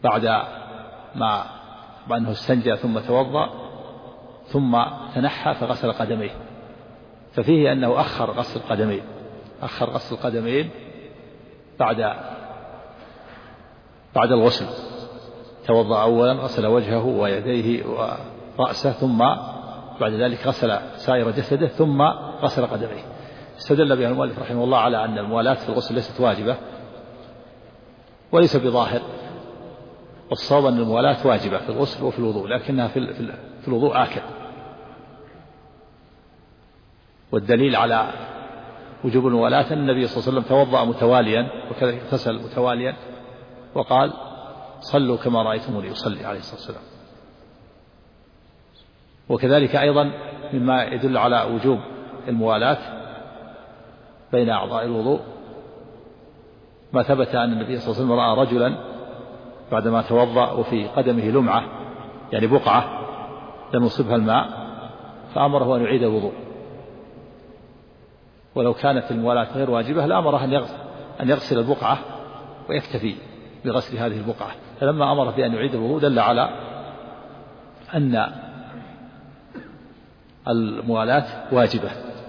بعد ما أنه استنجى ثم توضأ ثم تنحى فغسل قدميه، ففيه أنه أخر غسل القدمين بعد الغسل. توضأ أولا غسل وجهه ويديه ورأسه، ثم بعد ذلك غسل سائر جسده ثم غسل قدميه. استدل بها المؤلف رحمه الله على أن الموالاة في الغسل ليست واجبة وليس بظاهر، والصواب أن الموالاة واجبة في الغسل وفي الوضوء، لكنها في الوضوء آكد. والدليل على وجوب الموالاة أن النبي صلى الله عليه وسلم توضأ متواليا وكذلك اغتسل متواليا وقال صلوا كما رأيتموني يصلي عليه الصلاة والسلام. وكذلك أيضا مما يدل على وجوب الموالاة بين أعضاء الوضوء ما ثبت أن النبي صلى الله عليه وسلم رأى رجلا بعدما توضأ وفي قدمه لمعة يعني بقعة لم يصبها الماء، فأمره أن يعيد الوضوء، ولو كانت الموالاة غير واجبة لأمره أن يغسل البقعة ويكتفي بغسل هذه البقعة. فلما أمر بأن يعيد الوضوء دل على أن الموالاة واجبة.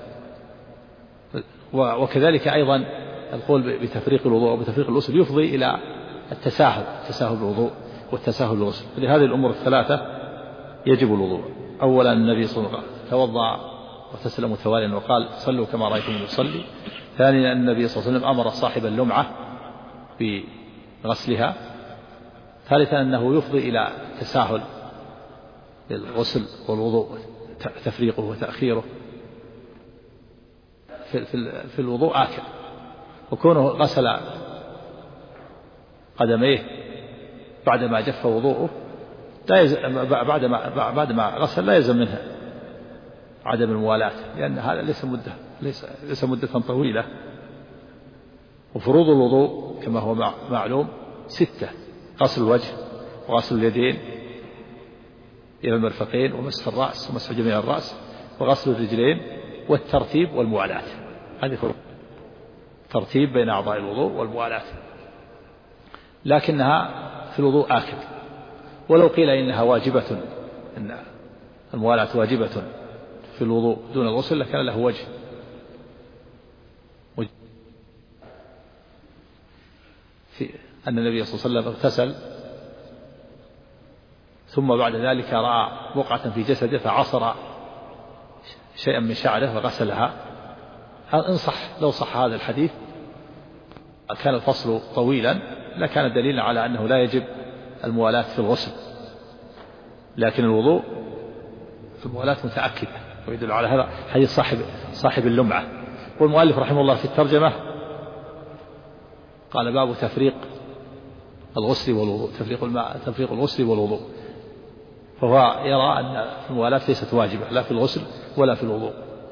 وكذلك أيضا القول بتفريق الوضوء وبتفريق الغسل يفضي إلى التساهل بالوضوء والتساهل بالغسل. لهذه الأمور الثلاثة يجب الوضوء. أولا النبي صلى الله عليه وسلم توضأ واغتسل متواليا وقال صلوا كما رأيتم يصلي. ثانيا النبي صلى الله عليه وسلم أمر صاحب اللمعة بغسلها. ثالثا أنه يفضي إلى تساهل الغسل والوضوء، تفريقه وتأخيره. في الوضوء آكل، وكونه غسل قدميه بعدما جف وضوءه بعدما غسل لا يلزم منها عدم الموالاة، لأن هذا ليس مدة طويلة. وفروض الوضوء كما هو معلوم 6: غسل الوجه وغسل اليدين إلى المرفقين ومسح الرأس ومسح جميع الرأس وغسل الرجلين والترتيب والموالاة. هذه فروض، ترتيب بين أعضاء الوضوء والموالاة، لكنها في الوضوء آكد. ولو قيل إنها واجبة، إن الموالاة واجبة في الوضوء دون الغسل لكان له وجه. في أن النبي صلى الله عليه وسلم اغتسل ثم بعد ذلك رأى بقعة في جسده فعصر شيئا من شعره وغسلها. لو صح هذا الحديث كان الفصل طويلا لكان دليلا على أنه لا يجب الموالاة في الغسل، لكن الوضوء في الموالاة متأكدة، ويدل على هذا حديث صاحب اللمعة. والمؤلف رحمه الله في الترجمة قال باب تفريق الغسل والوضوء، تفريق الغسل والوضوء، فهو يرى أن الموالاة ليست واجبة لا في الغسل ولا في الوضوء.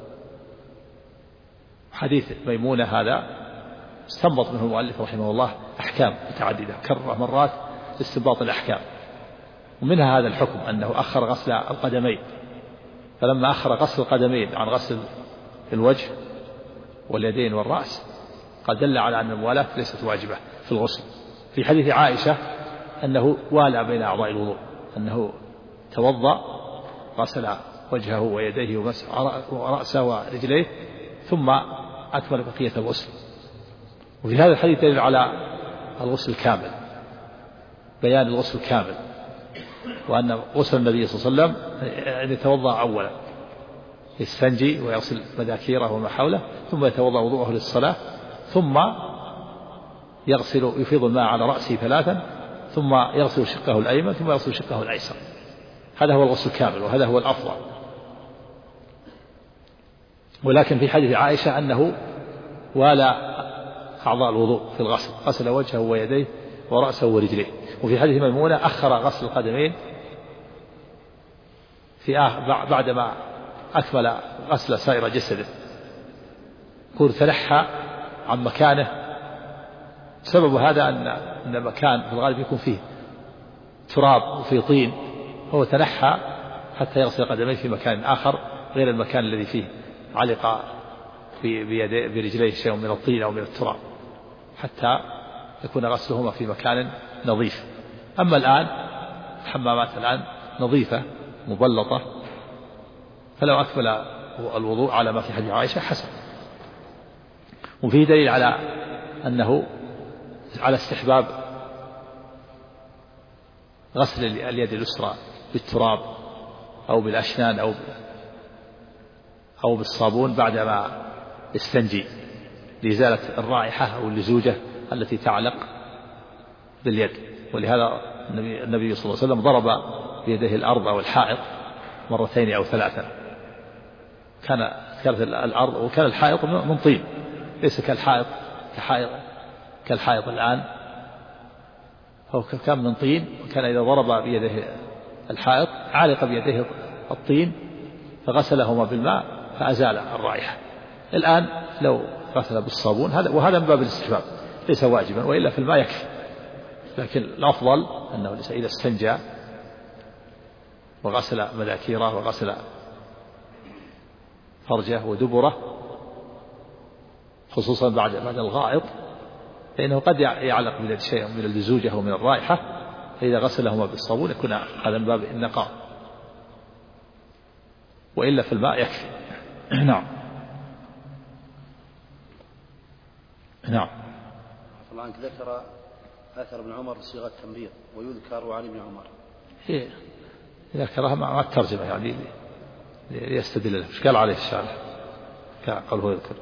حديث ميمونة هذا استنبط منه المؤلف رحمه الله أحكام متعددة، كرر مرات استنباط الأحكام، ومنها هذا الحكم أنه أخر غسل القدمين، فلما أخر غسل القدمين عن غسل الوجه واليدين والرأس قد دل على أن الموالاة ليست واجبة في الغسل. في حديث عائشة أنه والى بين أعضاء الوضوء، أنه توضأ غسل وجهه ويديه ومسح رأسه ورجليه ثم أكمل بقية الغسل. وفي هذا الحديث دليل على الغسل الكامل، بيان الغسل الكامل، وأن غسل النبي صلى الله عليه وسلم أن يتوضأ أولا يستنجي ويغسل مذاكيره وما حوله، ثم يتوضأ وضوءه للصلاة، ثم يفيض الماء على رأسه 3، ثم يغسل شقه الأيمن، ثم يغسل شقه الأيسر. هذا هو الغسل الكامل، وهذا هو الأفضل. ولكن في حديث عائشة أنه والى أعضاء الوضوء في الغسل، غسل وجهه ويديه ورأسه ورجليه. وفي حديث ميمونة أخر غسل القدمين بعدما أكمل غسل سائر جسده، يقول تنحى عن مكانه. سبب هذا أن المكان في الغالب يكون فيه تراب وفيه طين، هو تنحى حتى يغسل قدميه في مكان آخر غير المكان الذي فيه علق برجليه شيء من الطين أو من التراب، حتى يكون غسلهما في مكان نظيف. أما الآن الحمامات الآن نظيفة مبلطة، فلو أكمل الوضوء على ما في حديث عائشة حسن. وفيه دليل على أنه على استحباب غسل اليد اليسرى بالتراب أو بالأشنان أو بالصابون بعدما يستنجي لإزالة الرائحة أو اللزوجة التي تعلق باليد. ولهذا النبي صلى الله عليه وسلم ضرب بيده الأرض أو الحائط مرتين أو ثلاثا. كانت الأرض وكان الحائط من طين، ليس كالحائط الآن، هو كان من طين، وكان إذا ضرب بيده الحائط علق بيده الطين فغسلهما بالماء فأزال الرائحة. الآن لو غسل بالصابون وهذا من باب الاستحباب ليس واجبا، وإلا في الماء يكفي، لكن الأفضل أنه إذا استنجى وغسل مذاكيره وغسل فرجه ودبره خصوصا بعد الغائط، فإنه قد يعلق بيد شيء من اللزوجة ومن الرائحة، فإذا غسلهما بالصابون يكون هذا من باب النقاء، وإلا في الماء يكفي. نعم. الله عنك ذكر أثر ابن عمر صيغة تمريض ويذكر عن ابن عمر. ذكرها مع الترجمة يعني ليستدل له. ايش قال عليه الشارح؟ قوله يذكر.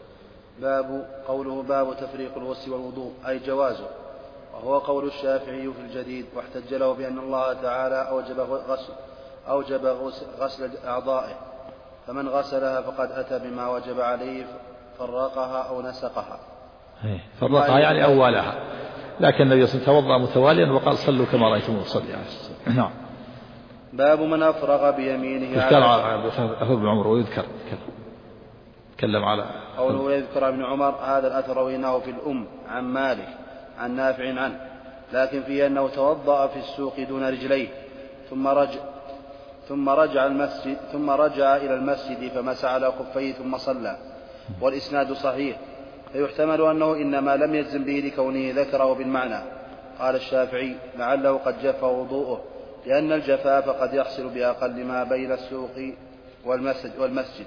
قوله باب تفريق الغسل والوضوء أي جوازه، وهو قول الشافعي في الجديد، واحتج له بأن الله تعالى أوجب غسل أعضائه، فمن غسلها فقد أتى بما وجب عليه فرقها أو نسقها. فرقها يعني أولها، لكن النبي صلى الله عليه وسلم توضأ متواليا وقال صلوا كما رأيتموني أصلي. نعم. باب من أفرغ بيمينه على ابن عمر ويذكر تكلم على قوله يذكر ابن عمر. هذا الأثر رويناه في الأم عن مالك عن نافع عنه، لكن فيه أنه توضأ في السوق دون رجليه ثم رجع إلى المسجد فمسح على خفيه ثم صلى، والإسناد صحيح، فيحتمل أنه إنما لم يجزم به لكونه ذكره بالمعنى. قال الشافعي لعله قد جف وضوءه، لأن الجفاف قد يحصل بأقل ما بين السوق والمسجد.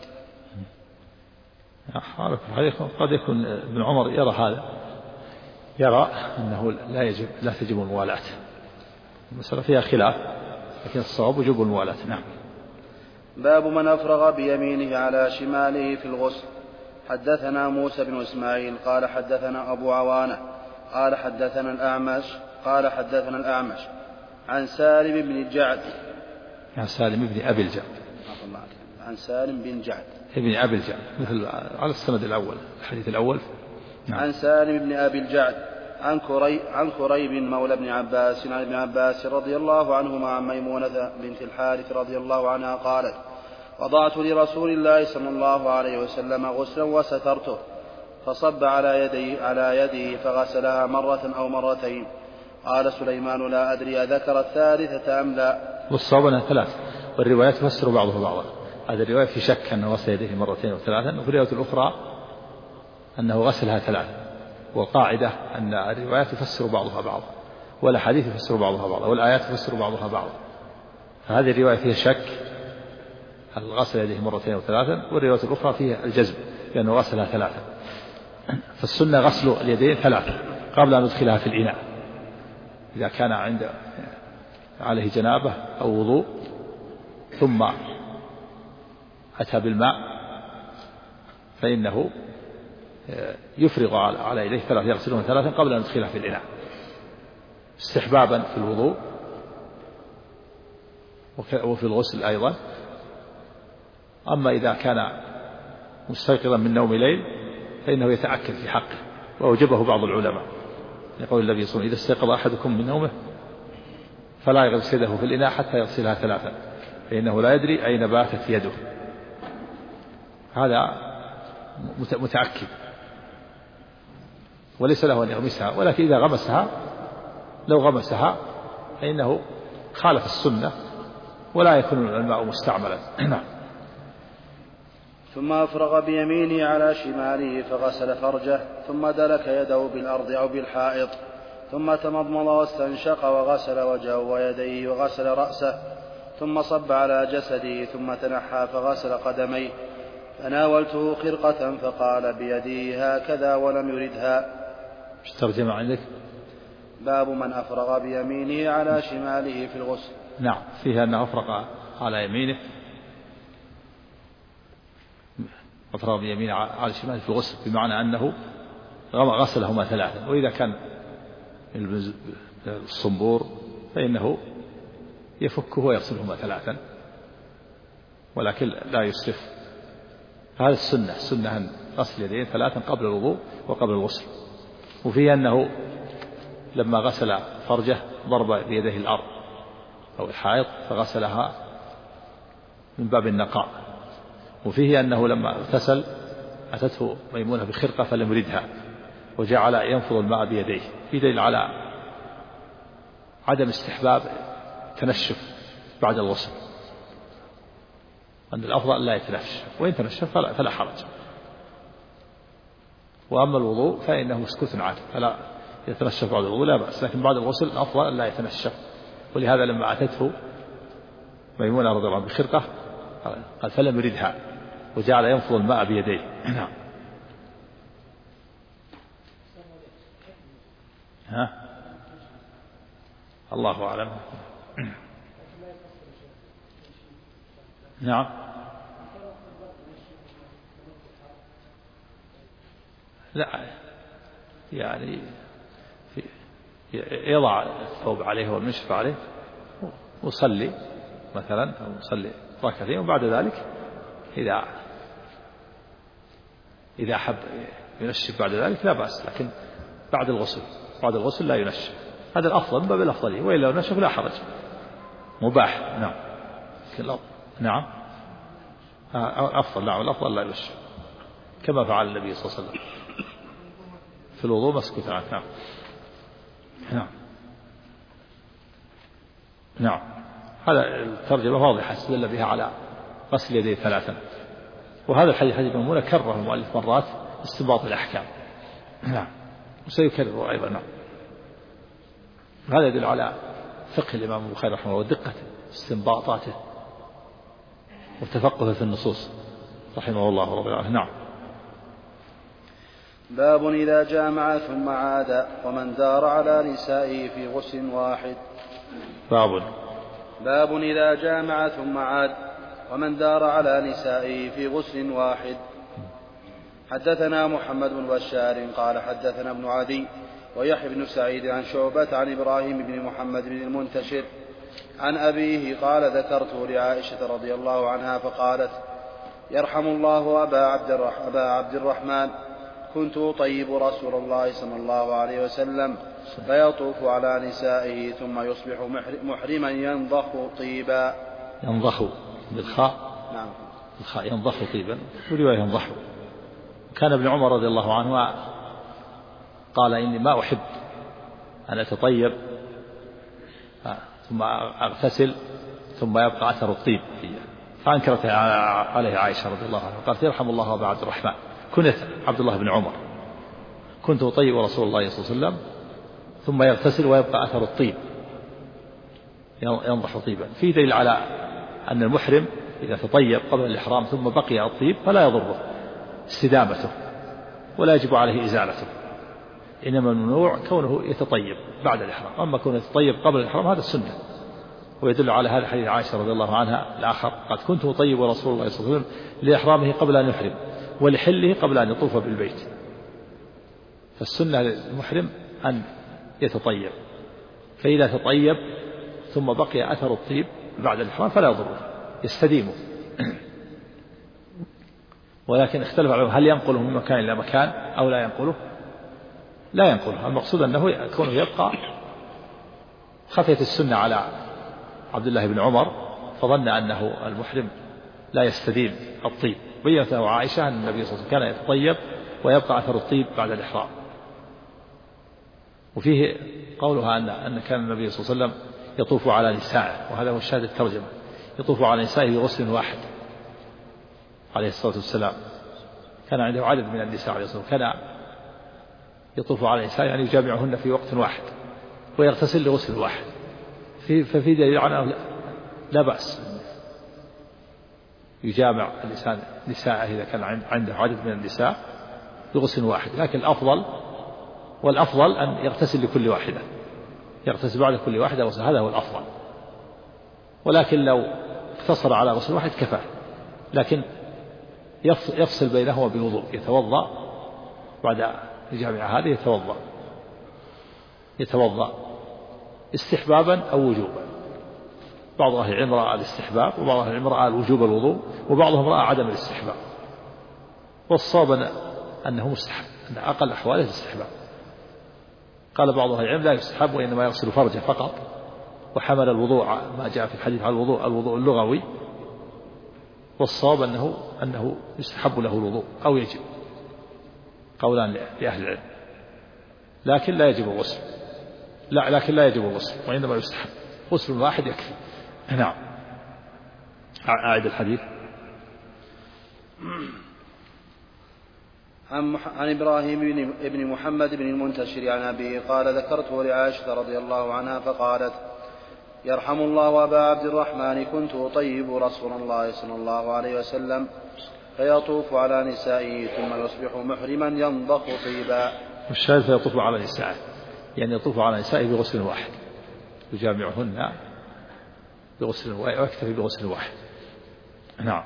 قد يكون ابن عمر يرى أنه لا تجب الموالاة، المسألة فيها خلاف، لكن الصواب وجوب الموالاة. نعم. باب من أفرغ بيمينه على شماله في الغسل. حدثنا موسى بن إسماعيل قال حدثنا أبو عوانة قال حدثنا الأعمش عن سالم بن الجعد عن سالم بن أبي الجعد عن سالم بن جعد ابن أبي الجعد مثل على السند الأول الحديث الأول. نعم. عن سالم بن أبي الجعد عن كريب مولى ابن عباس عن ابن عباس رضي الله عنهما عن ميمونة بنت الحارث رضي الله عنها قالت وضعت لرسول الله صلى الله عليه وسلم غسلا وسترته، فصب على يده فغسلها مرة أو مرتين. قال سليمان لا أدري أذكر الثالثة أم لا. والصواب أنها ثلاث، والروايات تفسر بعضها بعضا. هذه الرواية في شك أنه غسل يديه مرتين وثلاثا، وفي الرواية الأخرى أنه غسلها ثلاثا. والقاعدة أن الروايات تفسر بعضها بعضا، والأحاديث تفسر بعضها بعضا، والآيات تفسر بعضها بعضا. فهذه الرواية فيها شك هل غسل يديه مرتين وثلاثا، والرواية الأخرى فيها الجزم لأنه غسلها ثلاثا. فالسنة غسل اليدين ثلاثا قبل أن يدخلها في الإناء، إذا كان عليه جنابة أو وضوء ثم أتى بالماء فإنه يفرغ على يديه ثلاث، يغسلهم ثلاثا قبل أن يدخلها في الإناء استحبابا في الوضوء وفي الغسل أيضا. أما إذا كان مستيقظا من نوم ليل فإنه يتأكد في حقه، وأوجبه بعض العلماء يقول النبي صلى الله عليه وسلم إذا استيقظ أحدكم من نومه فلا يغسل يده في الإناء حتى يغسلها ثلاثا، فإنه لا يدري أين باتت يده. هذا متأكد، وليس له أن يغمسها، ولكن إذا غمسها لو غمسها فإنه خالف السنة ولا يكون الماء مستعملا. ثم أفرغ بيمينه على شماله فغسل فرجه، ثم دلك يده بالأرض أو بالحائط، ثم تمضمض واستنشق وغسل وجهه ويديه وغسل رأسه ثم صب على جسده ثم تنحى فغسل قدميه. فناولته خرقة فقال بيده هكذا ولم يردها. ايش الترجمة عندك؟ باب من أفرغ بيمينه على شماله في الغسل. نعم، فيها أنه أفرغ على يمينه، أفرغ بيمينه على شماله في الغسل، بمعنى أنه غسلهما ثلاثا. وإذا كان الصنبور فإنه يفكه ويغسلهما ثلاثا، ولكن لا يسرف. هذا السنة أن غسل اليدين ثلاثا قبل الوضوء وقبل الغسل. وفيه أنه لما غسل فرجه ضرب بيده الأرض أو الحائط فغسلها من باب النقاء. وفيه أنه لما اغتسل أتته ميمونة بخرقة فلم يردها وجعل ينفض الماء بيديه. في دليل على عدم استحباب تنشف بعد الغسل، أن الأفضل لا يتنشف، وإن تنشف فلا حرج. وأما الوضوء فإنه مسكوت عنه، فلا يتنشف بعد الوضوء لا بأس، لكن بعد الغسل الأفضل أن لا يتنشف. ولهذا لما أتته ميمونة رضي الله عنها بخرقة قال فلم يردها وجعل ينفض الماء بيديه. نعم. الله أعلم. نعم. لا يعني يضع الثوب عليه والمشف عليه وصلي مثلا، أو يصلي ركعتين، وبعد ذلك إذا أحب ينشف بعد ذلك لا بأس، لكن بعد الغسل لا ينشف. هذا الأفضل باب الأفضلية، وإلا لو نشف لا حرج، مباح. نعم. نعم أفضل. نعم الأفضل لا ينشف، كما فعل النبي صلى الله عليه وسلم في الوضوء مسكوت عنه. نعم. نعم. نعم. هذا الترجمة واضحة استدل بها على غسل يديه ثلاثا. وهذا الحديث حديث ميمونة كرره المؤلف مرات استنباط الأحكام. نعم. وسيكرره أيضا. نعم. هذا يدل على فقه الإمام البخاري رحمه الله ودقة استنباطاته وتفقه في النصوص رحمه الله ورضي الله عنه. نعم. باب إذا جامع ثم عاد ومن دار على نسائه في غسل واحد. باب إذا جامع ثم عاد ومن دار على نسائه في غسل واحد. حدثنا محمد بن بشار قال حدثنا ابن عدي ويحيى بن سعيد عن شعبة عن إبراهيم بن محمد بن المنتشر عن أبيه قال ذكرته لعائشة رضي الله عنها فقالت يرحم الله أبا عبد الرحمن كنت أطيب رسول الله صلى الله عليه وسلم فيطوف على نسائه ثم يصبح محرما ينضخ طيبا. ينضخ بالخاء. نعم. الخاء ينضخ طيبا، ورواية ينضح. كان ابن عمر رضي الله عنه قال إني ما أحب أن أتطيب ثم أغتسل ثم يبقى أثر الطيب فيه، فأنكرت عليه عائشة رضي الله عنها قالت يرحم الله أبا عبد الرحمن. كنت عبد الله بن عمر كنت أطيب رسول الله صلى الله عليه وسلم ثم يغتسل ويبقى أثر الطيب ينضح طيبا. في دليل على أن المحرم إذا تطيب قبل الإحرام ثم بقي الطيب فلا يضره استدامته ولا يجب عليه إزالته، إنما الممنوع كونه يتطيب بعد الإحرام. أما كونه يتطيب قبل الإحرام هذا السنة. ويدل على هذا حديث عائشة رضي الله عنها الآخر قد كنت أطيب رسول الله صلى الله عليه وسلم لإحرامه قبل أن يحرم ولحله قبل أن يطوف بالبيت. فالسنة للمحرم أن يتطيب، فإذا تطيب ثم بقي أثر الطيب بعد الإحرام فلا يضره يستديمه. ولكن اختلف العلماء هل ينقله من مكان إلى مكان أو لا ينقله. لا ينقله، المقصود أنه يكون يبقى. خفيت السنة على عبد الله بن عمر فظن أنه المحرم لا يستديم الطيب، بينت له عائشة أن النبي صلى الله عليه وسلم كان يتطيب ويبقى أثر الطيب بعد الإحرام. وفيه قولها أن كان النبي صلى الله عليه وسلم يطوف على نسائه، وهذا هو الشاهد الترجمة، يطوف على نسائه بغسل واحد عليه الصلاة والسلام. كان عنده عدد من النساء عليه الصلاة والسلام، كان يطوف على نسائه يعني يجامعهن في وقت واحد ويغتسل لغسل واحد، ففي دليل على أنه لا بأس يجامع الإنسان نساءه إذا كان عنده عدد من النساء بغسل واحد، لكن والأفضل أن يغتسل لكل واحدة، يغتسل بعد كل واحدة غسل، هذا هو الأفضل. ولكن لو اقتصر على غسل واحد كفاه، لكن يفصل بينهما بوضوء، يتوضأ بعد جامع هذه، يتوضأ استحبابا أو وجوبا. بعض أهل العلم رأى الاستحباب، وبعض أهل العلم رأى الوجوب الوضوء، وبعضهم رأى عدم الاستحباب. والصواب أنه مستحب، أن أقل أحواله الاستحباب. قال بعض أهل العلم لا يستحب وإنما يغسل فرجه فقط، وحمل الوضوء ما جاء في الحديث على الوضوء اللغوي. والصواب أنه يستحب له الوضوء أو يجب، قولان لأهل العلم، لكن لا يجب الغسل، وإنما يستحب غسل واحد يكفي. نعم. أعد الحديث. عن إبراهيم بن محمد بن المنتشر عن أبيه قال ذكرته لعائشة رضي الله عنها فقالت يرحم الله أبا عبد الرحمن كنت أطيب رسول الله صلى الله عليه وسلم فيطوف على نسائه ثم يصبح محرما ينضخ طيبا. الشاهد فيطوف على نسائه، يعني يطوف على نسائه بغسل واحد، يجامعهن بغسل ويكتفي بغسل واحد. نعم.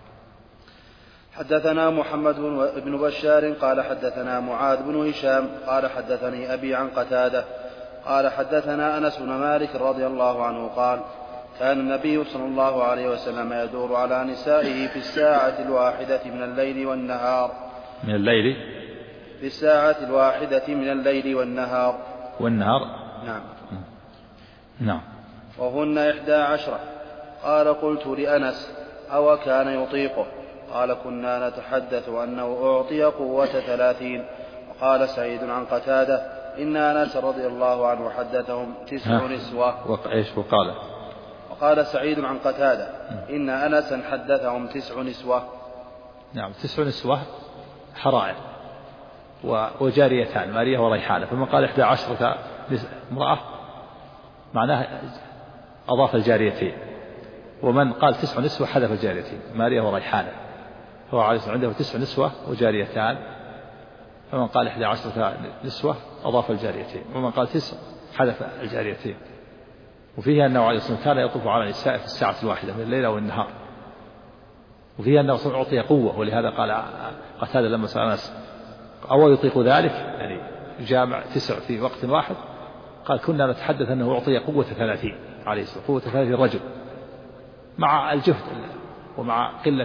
حدثنا محمد بن بشار قال حدثنا معاذ بن هشام قال حدثني أبي عن قتادة قال حدثنا أنس بن مالك رضي الله عنه قال كان النبي صلى الله عليه وسلم يدور على نسائه في الساعة الواحدة من الليل والنهار. من الليل؟ في الساعة الواحدة من الليل والنهار. نعم. نعم. وهن 11. قال قلت لأنس أو كان يطيقه؟ قال كنا نتحدث أنه أعطي قوة 30. وقال سعيد عن قتادة إن أنس رضي الله عنه حدثهم 9 نسوة. وقال سعيد عن قتادة إن أنسا حدثهم 9 نسوة. نعم. 9 نسوة حرائر وجاريتان ماريا وريحانة، فمن قال 11 امرأة معناه أضاف الجاريتين، ومن قال 9 نسوة حذف الجاريتين ماريا وريحانة، هو عنده 9 نسوة وجاريتان، فمن قال 11 نسوة أضاف الجاريتين، ومن قال 9 حذف الجاريتين. وفيه أنه عليه الصلاة والسلام كان يطوف على نساء في الساعة الواحدة من الليل والنهار. وفيه أنه أعطي قوة، ولهذا قال قتادة لما سأل أنس أو يطيق ذلك، يعني يجامع 9 في وقت واحد، قال كنا نتحدث أنه أعطي قوة 30 عليه الصلاة، قوة 30 رجل، مع الجهد ومع قلة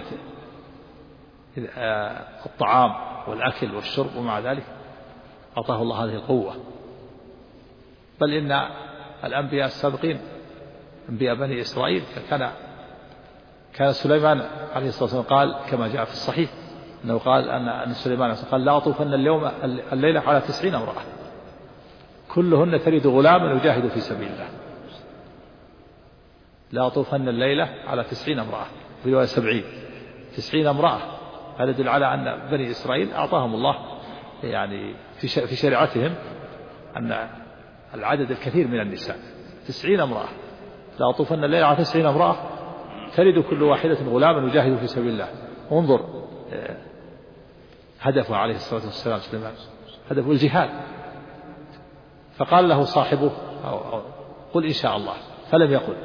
الطعام والأكل والشرب، ومع ذلك أعطاه الله هذه القوة. بل إن الأنبياء السابقين أنبياء بني إسرائيل كان سليمان عليه الصلاة والسلام قال كما جاء في الصحيح أنه قال أن سليمان قال لا أطوفن الليلة على 90 امرأة كلهن تلد غلاما يجاهد في سبيل الله. لا أطوفن الليلة على 90 امرأة، في رواية 90 امرأة. هذا يدل على أن بني إسرائيل أعطاهم الله يعني في شريعتهم أن العدد الكثير من النساء 90 امرأة. لا أطوفن الليلة على 90 امرأة تلد كل واحدة غلاما يجاهد في سبيل الله. انظر هدفه عليه الصلاة والسلام سليمان، هدفه الجهاد. فقال له صاحبه قل إن شاء الله، فلم يقل،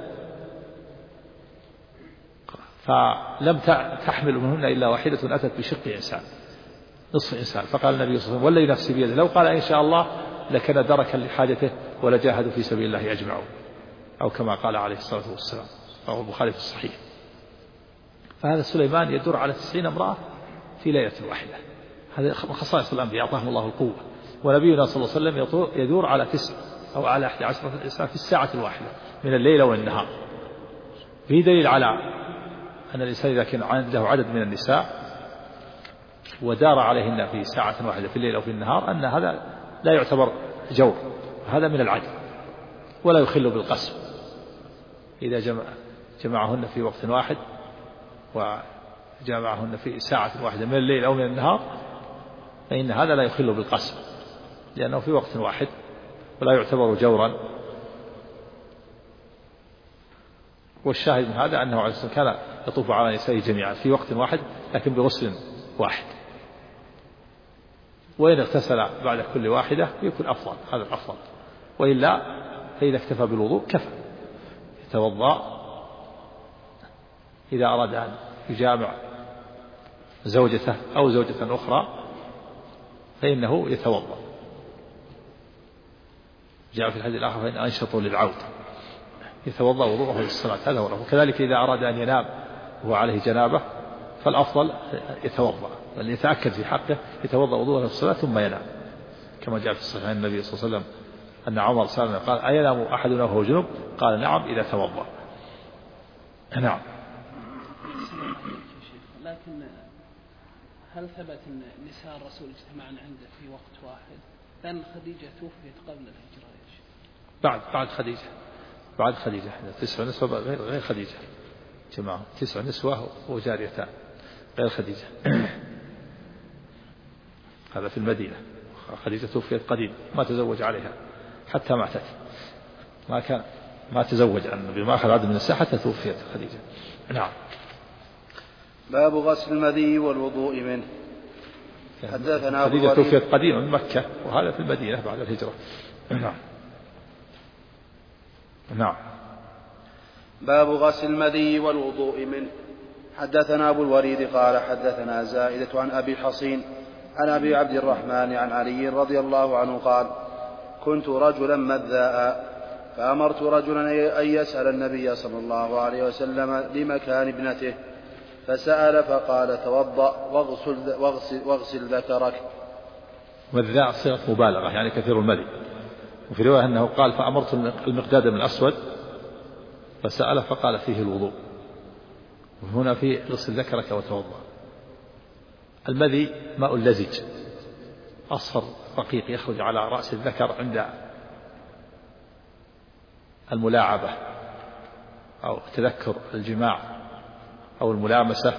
فلم تحمل منهن إلا واحدة أتت بشق إنسان، نصف إنسان. فقال النبي صلى الله عليه وسلم والذي نفسي بيده لو قال إن شاء الله لكان دركا لحاجته ولجاهدوا في سبيل الله أجمعون، أو كما قال عليه الصلاة والسلام، رواه البخاري في الصحيح. فهذا سليمان يدور على 90 امرأة في ليلة واحدة، هذا خصائص الأنبياء أعطاهم الله القوة. ونبينا صلى الله عليه وسلم يدور على 9 أو على 11 إنسان في الساعة الواحدة من الليل والنهار. في دليل على أن الإنسان إذا كان عنده عدد من النساء ودار عليهن في ساعة واحدة في الليل أو في النهار أن هذا لا يعتبر جور، هذا من العدل ولا يخل بالقسم. إذا جمعهن في وقت واحد وجمعهن في ساعة واحدة من الليل أو من النهار فإن هذا لا يخل بالقسم، لأنه في وقت واحد ولا يعتبر جورا. والشاهد من هذا أنه عليه الصلاة والسلام كان يطوف على نسائه جميعا في وقت واحد لكن بغسل واحد، وإن اغتسل بعد كل واحدة يكون أفضل، هذا الأفضل، وإلا فإذا اكتفى بالوضوء كفى. يتوضأ إذا أراد أن يجامع زوجته أو زوجة أخرى فإنه يتوضأ. جاء في الحديث الآخر فإن أنشطوا للعود، يتوضأ وضوءه للصلاة، هذا هو. وكذلك إذا أراد أن ينام وهو عليه جنابة فالأفضل يتوضأ، بل يتأكد في حقه يتوضأ وضوءه للصلاة ثم ينام، كما جاء في الصحيح النبي صلى الله عليه وسلم أن عمر سأل قال أينام أحدنا وهو جنوب؟ قال نعم إذا توضأ. نعم. لكن هل ثبت أن نساء الرسول اجتمعن عنده في وقت واحد؟ لأن خديجة توفيت قبل الهجرة. بعد خديجة 9 نسوة غير خديجة، جماعة 9 نسوة وجاريتان غير خديجة. هذا في المدينة. خديجة توفيت قديم ما تزوج عليها حتى ماتت، ما تزوج النبي، ما أخذ عدد من النساء حتى توفيت خديجة. نعم. باب غسل المذي والوضوء منه. حدثنا أبو خديجة توفيت قديما من مكة، وهذا في المدينة بعد الهجرة. نعم. باب غسل المذي والوضوء منه. حدثنا أبو الوليد قال حدثنا زائدة عن أبي حصين عن أبي عبد الرحمن عن علي رضي الله عنه قال كنت رجلا مذاء فأمرت رجلا أن يسأل النبي صلى الله عليه وسلم لمكان ابنته فسأل فقال توضأ واغسل ذكرك. مذاء صيغة مبالغة يعني كثير المذي. وفي رواية أنه قال فأمرت المقداد بن الأسود فسأل فقال فيه الوضوء. وهنا في اغسل ذكرك وتوضأ. المذي ماء لزج أصفر رقيق يخرج على رأس الذكر عند الملاعبة أو تذكر الجماع أو الملامسة،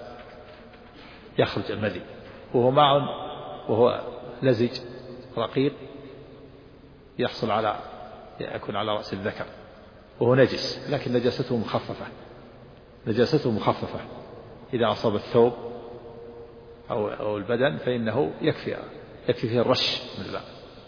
يخرج المذي، وهو ماء وهو لزج رقيق يكون على رأس الذكر، وهو نجس لكن نجاسته مخففة إذا أصاب الثوب أو البدن فإنه يكفي فيه الرش من الماء،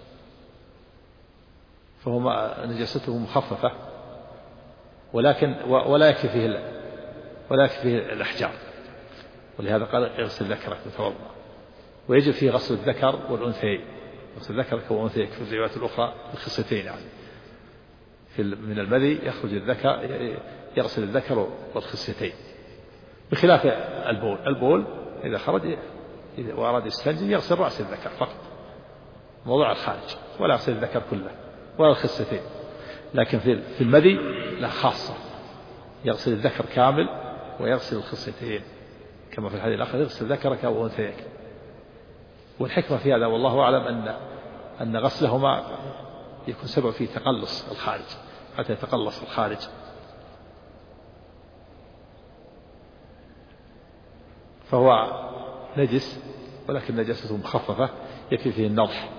فهو نجاسته مخففة، ولكن ولا يكفي فيه الأحجار، ولهذا قال اغسل ذكرك وتوضأ. ويجب فيه غسل الذكر والأنثيين، غسل ذكرك وأنثيك في الروايات الأخرى الخصيتين، يعني من المذي يخرج الذكر يغسل الذكر والخصيتين، بخلاف البول إذا خرج وأراد يستنجي يغسل رأس الذكر فقط موضوع الخارج، ولا يغسل الذكر كله ولا الخصيتين. لكن في المذي لا خاصة، يغسل الذكر كامل ويغسل الخصيتين كما في الحديث الآخر يغسل ذكرك وأنثيك. والحكمة في هذا والله أعلم أن غسلهما يكون سبب في تقلص الخارج حتى يتقلص الخارج. فهو نجس ولكن نجاسته مخففة يكفي فيه النضح،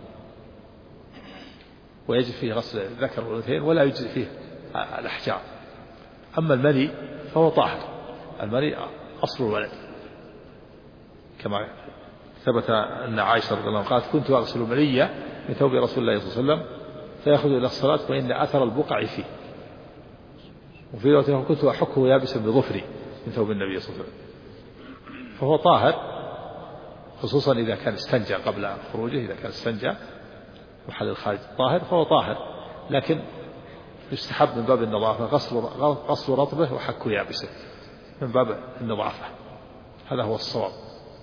ويجب فيه غسل الذكر والأنثيين ولا يجزي فيه الأحجار. أما المني فهو طاهر، المني أصل الولد، كما ثبت أن عائشة رضي الله عنها قالت كنت أغسل المنية من ثوب رسول الله صلى الله عليه وسلم فيأخذ إلى الصلاة فإن أثر البقع فيه. وفي رواية كنت أحكه يابسا بظفري من ثوب النبي صلى الله عليه وسلم. فهو طاهر، خصوصا إذا كان استنجى قبل خروجه، إذا كان استنجى محل الخارج طاهر فهو طاهر، لكن يستحب من باب النظافة غسل رطبه وحك يابسه من باب النظافة، هذا هو الصواب.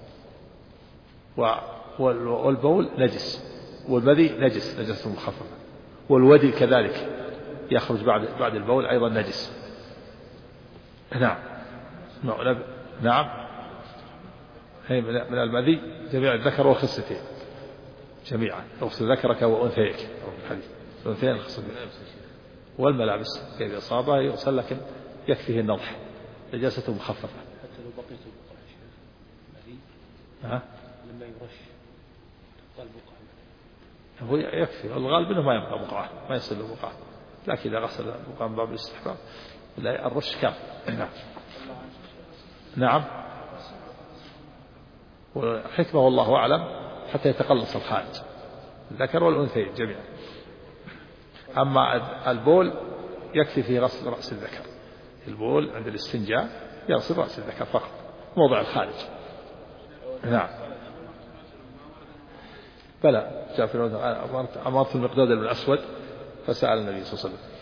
والبول نجس، والمذي نجس نجاسة مخففة، والودي كذلك يخرج بعد البول أيضا نجس. نعم من المذي جميع الذكر والخصيتين جميعا، اغسل ذكرك وأنثيك أو في الحديث الأنثيين الخصيتين والملابس إذا أصابها يغسل، لكن يكفيه النضح نجاسته مخففة. حتى لو بقيت البقع المذي لما يرش تبقى البقع هو يكفي، الغالب أنه ما يبقى بقعة، ما يصل بقعة، لكن إذا غسل بقعة من باب الاستحباب الرش كام. نعم. نعم. وحكمه والله أعلم حتى يتقلص الخارج، الذكر والأنثيين جميعا. أما البول يكفي في غسل رأس الذكر، البول عند الاستنجاء يغسل رأس الذكر فقط، موضع الخارج. نعم. بلى جاء في أمرت المقداد بن الأسود فسأل النبي صلى الله عليه وسلم.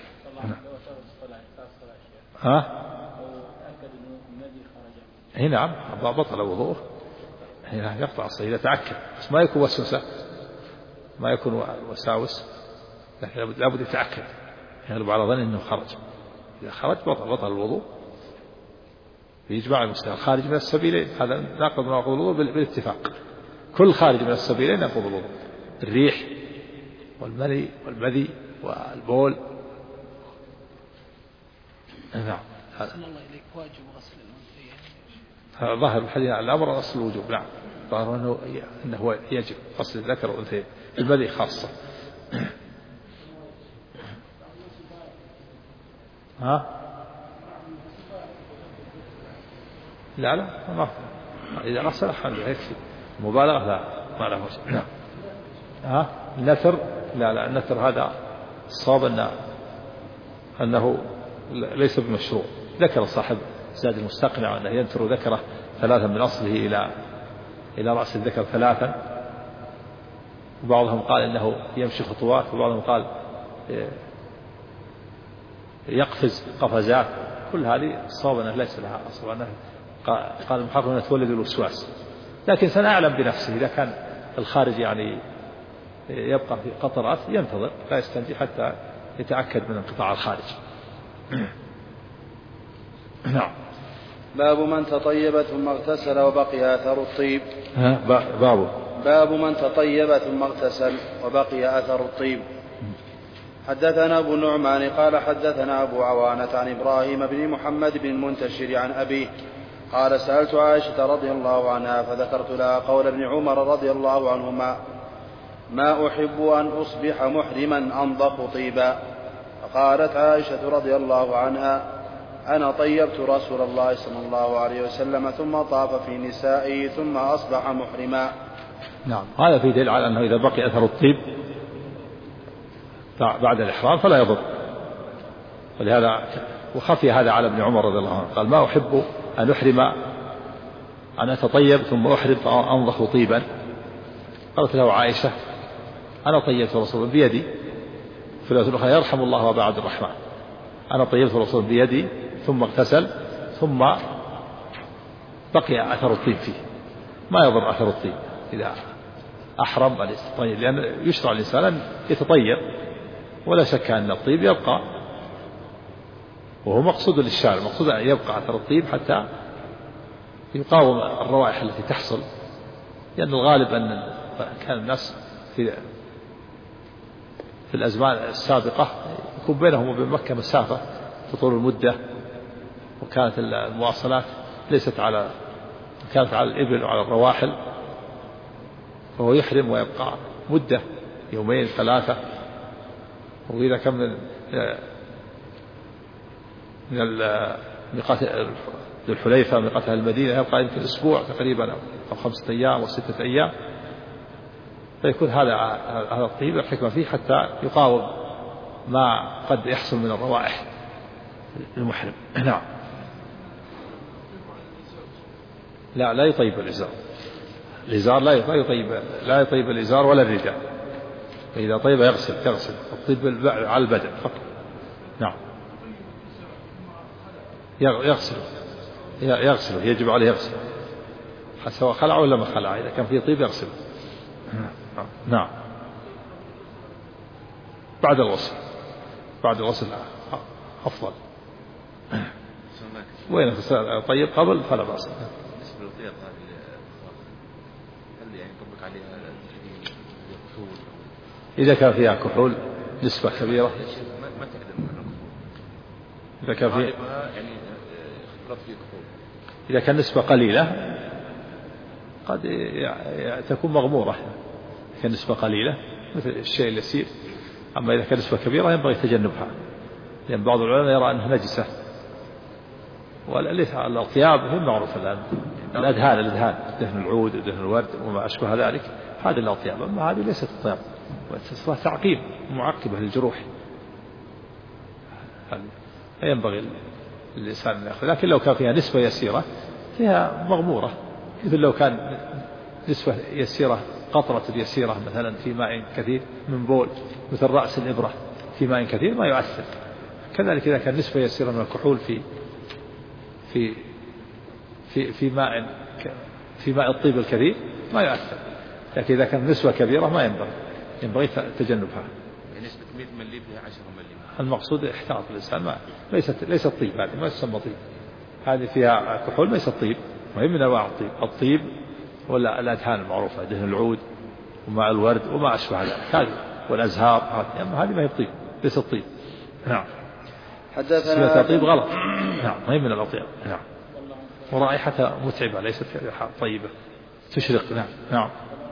نعم بطل وضوءه، هنا يقطع الصلاة إذا تأكد، بس ما يكون وسوسة، ما يكون وساوس، لكن لابد يتأكد، يغلب على ظن أنه خرج. إذا خرج بطل الوضوء بإجماع المسلمين. الخارج من السبيلين هذا ناقض من نواقض الوضوء بالاتفاق، كل خارج من السبيلين ينقض الوضوء، الريح والمني والمذي والبول. نعم. أحسن الله إليك، واجب غسل الأنثيين. هذا ظاهر الحديث الأمر أصل الوجوب. نعم ظاهر أنه يجب غسل الذكر والأنثيين، المذي خاصة. لا ما إذا غسل حمله يكفي، مبالغة لا ما له وجه. نعم. النثر لا النثر هذا الصواب أنه ليس بمشروع. ذكر صاحب زاد المستقنع أنه ينثر ذكره 3 من أصله إلى رأس الذكر 3، وبعضهم قال إنه يمشي خطوات، وبعضهم قال يقفز قفزات. كل هذه الصواب أنه ليس لها أصل، أنه قال المحرم أنه تولد الوسواس، لكن سنعلم بنفسه إذا كان الخارج يعني يبقى في قطرات ينتظر لا يستنجي حتى يتأكد من انقطاع الخارج. نعم. باب من تطيب ثم اغتسل وبقي أثر الطيب. باب من تطيب ثم اغتسل وبقي أثر الطيب. حدثنا أبو النعمان قال حدثنا أبو عوانة عن إبراهيم بن محمد بن المنتشر عن أبيه قال سألت عائشة رضي الله عنها فذكرت لها قول ابن عمر رضي الله عنهما ما أحب أن أصبح محرما أنضف طيبا. فقالت عائشة رضي الله عنها أنا طيبت رسول الله صلى الله عليه وسلم ثم طاف في نسائه ثم أصبح محرما. نعم. هذا في دليل على أنه إذا بقي أثر الطيب بعد الإحرام فلا يضر، ولهذا وخفي هذا على ابن عمر رضي الله عنه قال ما أحب أن أحرم أن أتطيب ثم أحرم فأنضف طيبا. قالت له عائشة أنا طيبت رسول بيدي، في الآية الأخرى يرحم الله أبا عبد الرحمن أنا طيبت رسول بيدي ثم اغتسل ثم بقي أثر الطيب فيه، ما يضر أثر الطيب إذا أحرم الاستطيب، لأن يشرع الإنسان أن يتطيب، ولا شك أن الطيب يبقى، وهو مقصود للشارع، مقصود أن يبقى أثر الطيب حتى يقاوم الروائح التي تحصل، لأن الغالب أن كان الناس في الأزمان السابقة يكون بينهم وبين مكة مسافة تطول المدة، وكانت المواصلات كانت على الإبل وعلى الرواحل، فهو يحرم ويبقى مدة 2 3، وإذا كان من ميقات ذو الحليفة ميقات المدينة يبقى يمكن أسبوع تقريبا أو 5 أيام و6 أيام، فيكون هذا الطيب الحكمة فيه حتى يقاوم ما قد يحصل من الروائح المحرم. نعم. لا يطيب الإزار لا يطيب الإزار ولا الرداء، فإذا طيب يغسل الطيب على البدن فقط. نعم. يغسل يجب عليه يغسل سواء خلع ولا ما خلع، إذا كان فيه طيب يغسل. نعم. بعد الغسل أفضل. وين طيب قبل فلا بأس. إذا كان فيها كحول نسبة كبيرة، إذا كان فيها إذا كان نسبة قليلة قد تكون مغمورة، كان نسبة قليلة مثل الشيء اليسير. أما إذا كان نسبة كبيرة ينبغي تجنبها، لأن بعض العلماء يرى أنها نجسة. والأطياب هي معروفة الآن، الأدهان دهن العود ودهن الورد وما أشبه ذلك، هذه الأطياب. أما هذه ليست أطياب، وتصبح تعقيم معقبة للجروح، ينبغي الإنسان أن يأخذ. لكن لو كان فيها نسبة يسيرة فيها مغمورة، مثل لو كان نسبة يسيرة قطرة يسيرة مثلا في ماء كثير من بول، مثل رأس الإبرة في ماء كثير ما يؤثر. كذلك إذا كان نسبة يسيرة من الكحول في ماء الطيب الكثير ما يؤثر. لكن إذا كان نسبة كبيرة ما ينبغي تجنبها. نسبة 100 ملي فيها 10 ملي. المقصود احتاط الإنسان، ليست طيب، هذه ما تسمى طيب، هذه فيها كحول ليست طيب، وهي من أنواع الطيب ولا الأدهان المعروفة، دهن العود وماء الورد وما أشبه ذلك، هذه والأزهار، هذه ما هي طيب، ليست طيب. نعم. حدثنا طيب غلط. نعم، ما هي من الأطياب. نعم. ورائحتها متعبة، ليست طيبة تشرق. نعم. نعم.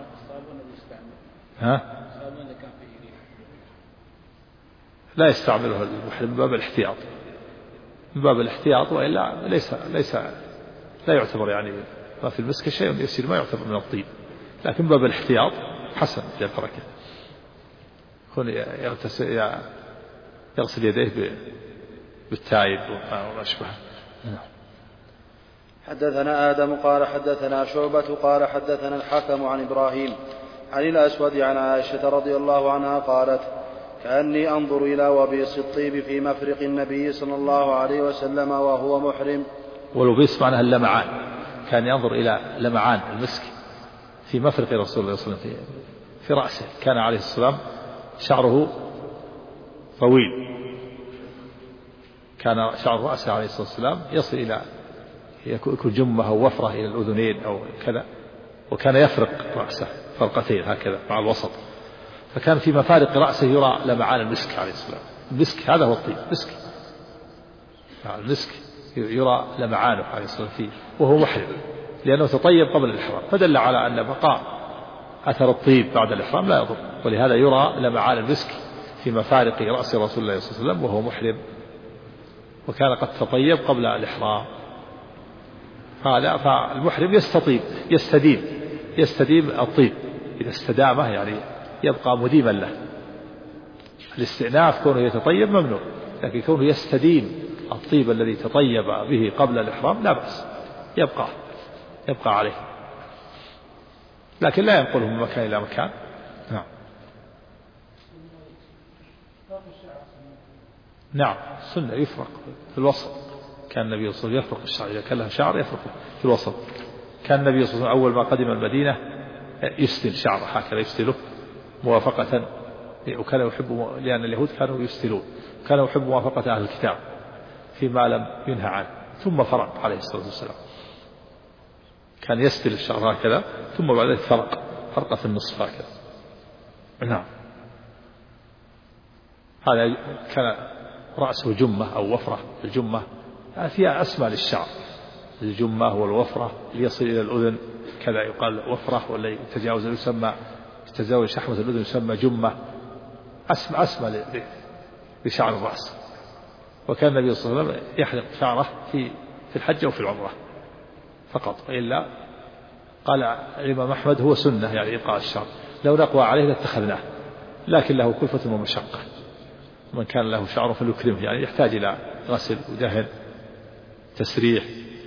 لا يستعمله المحرم من باب الاحتياط، وإلا ليس لا يعتبر يعني ما في المسك شيء يسير ما يعتبر من الطيب، لكن باب الاحتياط حسن إذا تركه. يكون يغسل يديه بالتايب وما أشبه. حدثنا آدم قال حدثنا شعبة قال حدثنا الحكم عن إبراهيم عن الأسود عن عائشة رضي الله عنها قالت: كأني أنظر إلى وبيص الطيب في مفرق النبي صلى الله عليه وسلم وهو محرم. والوبيص معناها اللمعان، كان ينظر إلى لمعان المسك في مفرق رسول الله صلى الله عليه وسلم في رأسه. كان عليه السلام شعره طويل، كان شعر رأسه عليه الصلاة والسلام يصل إلى يكون جمة أو وفرة إلى الأذنين أو كذا، وكان يفرق رأسه فرقتين هكذا مع الوسط، فكان في مفارق رأسه يرى لمعان المسك عليه السلام. المسك هذا هو الطيب، مسك المسك يرى لمعانه عليه الصلاة والسلام فيه وهو محرم، لأنه تطيب قبل الإحرام، فدل على أن بقاء أثر الطيب بعد الإحرام لا يضر، ولهذا يرى لمعان المسك في مفارق رأس رسول الله صلى الله عليه وسلم وهو محرم، وكان قد تطيب قبل الإحرام. فالمحرم يستديم الطيب، إذا استدامه يعني يبقى مديما له. الاستئناف كونه يتطيب ممنوع، لكن كونه يستديم الطيب الذي تطيب به قبل الإحرام لا بأس، يبقى عليه، لكن لا ينقله من مكان إلى مكان. نعم السنة يفرق في الوسط، كان النبي صلى الله عليه وسلم يفرق الشعر، إذا كان له شعر يفرق في الوسط. كان النبي صلى الله عليه وسلم أول ما قدم المدينة يستل شعره هكذا، يستله موافقة، وكان يحب، لأن اليهود كانوا يستلون، كان يحب موافقة أهل الكتاب فيما لم ينهى عنه. ثم فرق عليه الصلاة والسلام، كان يستل الشعر هكذا ثم بعد ذلك فرق في النصف هكذا. نعم. هذا كان رأسه جمة أو وفرة. الجمة فيها أسمى للشعر، الجمة والوفرة اللي يصل إلى الأذن كذا يقال وفرة، ولا يتجاوز شحمة الأذن يسمى جمة، أسمى لشعر الرأس. وكان النبي صلى الله عليه وسلم يحلق شعره في الحج وفي العمرة فقط، وإلا قال الإمام أحمد هو سنة يعني إبقاء الشعر، لو نقوى عليه لاتخذناه، لكن له كلفة ومشقة. من كان له شعر فليكرمه، يعني يحتاج إلى غسل ودهن تسريح،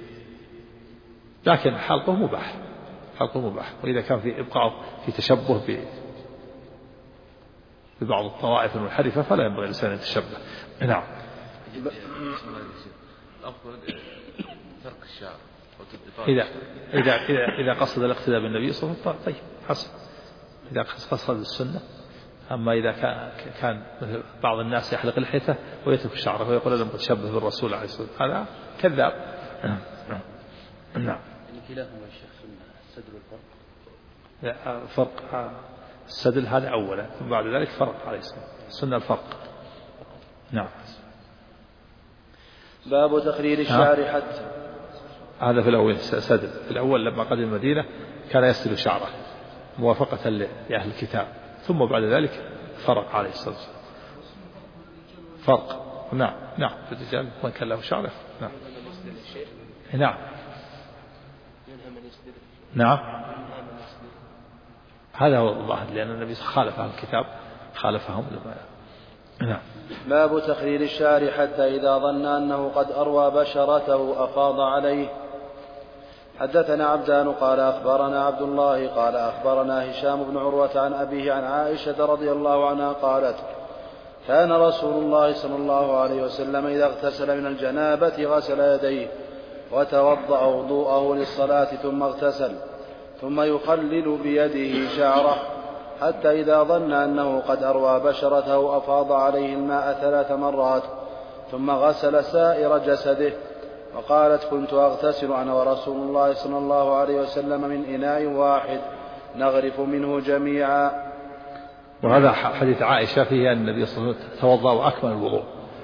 لكن حلقه مباح. وإذا كان في إبقاء في تشبه ببعض الطوائف المنحرفة فلا ينبغي الإنسان أن يتشبه. نعم. الأفضل ترك الشعر. إذا قصد الاقتداء بالنبي صلى الله عليه وسلم طيب حسن، إذا قصد السنة. أما إذا كان مثل بعض الناس يحلق لحيته ويترك شعره ويقول لم تشبه بالرسول عليه الصلاة والسلام، هذا كذاب. نعم. كلاهما يا شيخ السدل والفرق. فرق السدل هذا أولا، ثم بعد ذلك فرق عليه الصلاة والسلام، السنة الفرق. نعم. باب تقرير الشعر حتى. هذا في الأول سدل. في الأول لما قدم المدينة كان يسدل شعره موافقة لأهل الكتاب، ثم بعد ذلك فرق عليه الصلاة والسلام. فرق. نعم في الرجال من كان له شعر. نعم هذا هو الظاهر، لأن النبي خالفهم الكتاب خالفهم. نعم. باب تخليل الشعر حتى إذا ظن أنه قد أروى بشرته أفاض عليه. حدثنا عبدان قال أخبرنا عبد الله قال أخبرنا هشام بن عروة عن أبيه عن عائشة رضي الله عنها قالت: كان رسول الله صلى الله عليه وسلم إذا اغتسل من الجنابة غسل يديه وتوضأ وضوءه للصلاة ثم اغتسل، ثم يخلل بيده شعره حتى إذا ظن أنه قد أروى بشرته أفاض عليه الماء 3 مرات ثم غسل سائر جسده. وقالت: كنت أغتسل أنا ورسول الله صلى الله عليه وسلم من إناء واحد نغرف منه جميعا. وهذا حديث عائشة فيه أن النبي صلى الله عليه وسلم توضأ وأكمل الوضوء.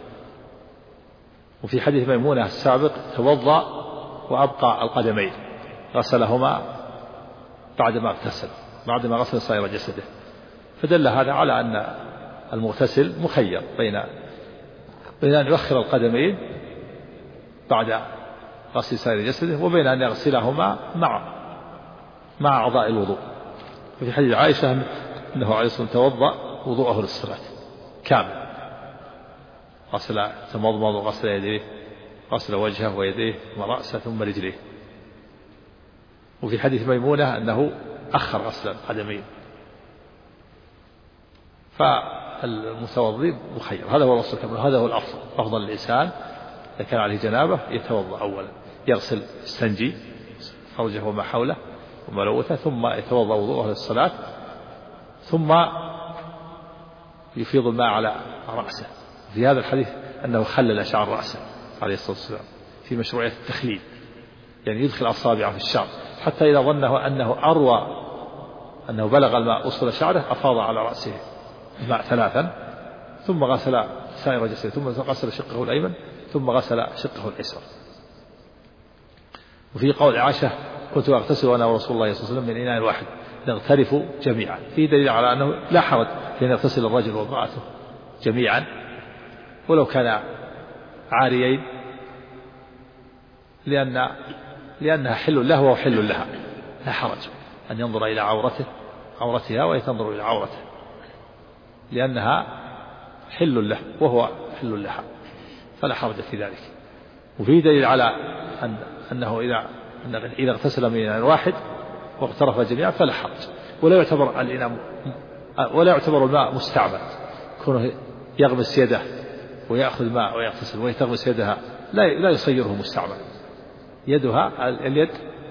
وفي حديث ميمونة السابق توضأ وأبقى القدمين غسلهما بعدما اغتسل، بعدما غسل سائر جسده. فدل هذا على أن المغتسل مخير بين أن يؤخر القدمين بعد غسل سائر جسده وبين أن يغسلهما مع أعضاء الوضوء. وفي حديث عائشة أنه عليه الصلاة والسلام توضأ وضوءه للصلاة كامل، غسل تمضمض وغسل يديه، غسل وجهه ويديه ورأسه ثم رجليه. وفي حديث ميمونة أنه أخر غسل القدمين. فالمتوضئ مخير، هذا هو الأصل كامل، هذا هو الأفضل. أفضل الإنسان إذا كان عليه جنابة يتوضأ أولا، يغسل يستنجي فرجه وما حوله وملوثه، ثم يتوضأ وضوءه للصلاة، ثم يفيض الماء على رأسه. في هذا الحديث أنه خلل شعر رأسه عليه الصلاة والسلام في مشروعية التخليل، يعني يدخل أصابعه في الشعر حتى إذا ظنه أنه بلغ الماء وصل شعره أفاض على رأسه الماء 3 ثم غسل سائر جسده، ثم غسل شقه الأيمن ثم غسل شقه الأيسر. وفي قول عائشة: كنت أغتسل أنا ورسول الله صلى الله عليه وسلم من إناء واحد نغترف جميعا، في دليل على أنه لا حرج في أن يغتسل الرجل وامرأته جميعا ولو كان عاريين، لأنها حل له وحل لها، لا حرج أن ينظر إلى عورتها وهي تنظر إلى عورته، لأنها حل له وهو حل لها، فلا حرج في ذلك. وفي دليل على أنه إذا اغتسل من إناء واحد واغترف جميعا فلا حرج، ولا يعتبر الماء مستعمل، كونه يغمس يده ويأخذ ماء ويغتسل وهي تغمس يدها لا يصيره مستعمل. يدها اليد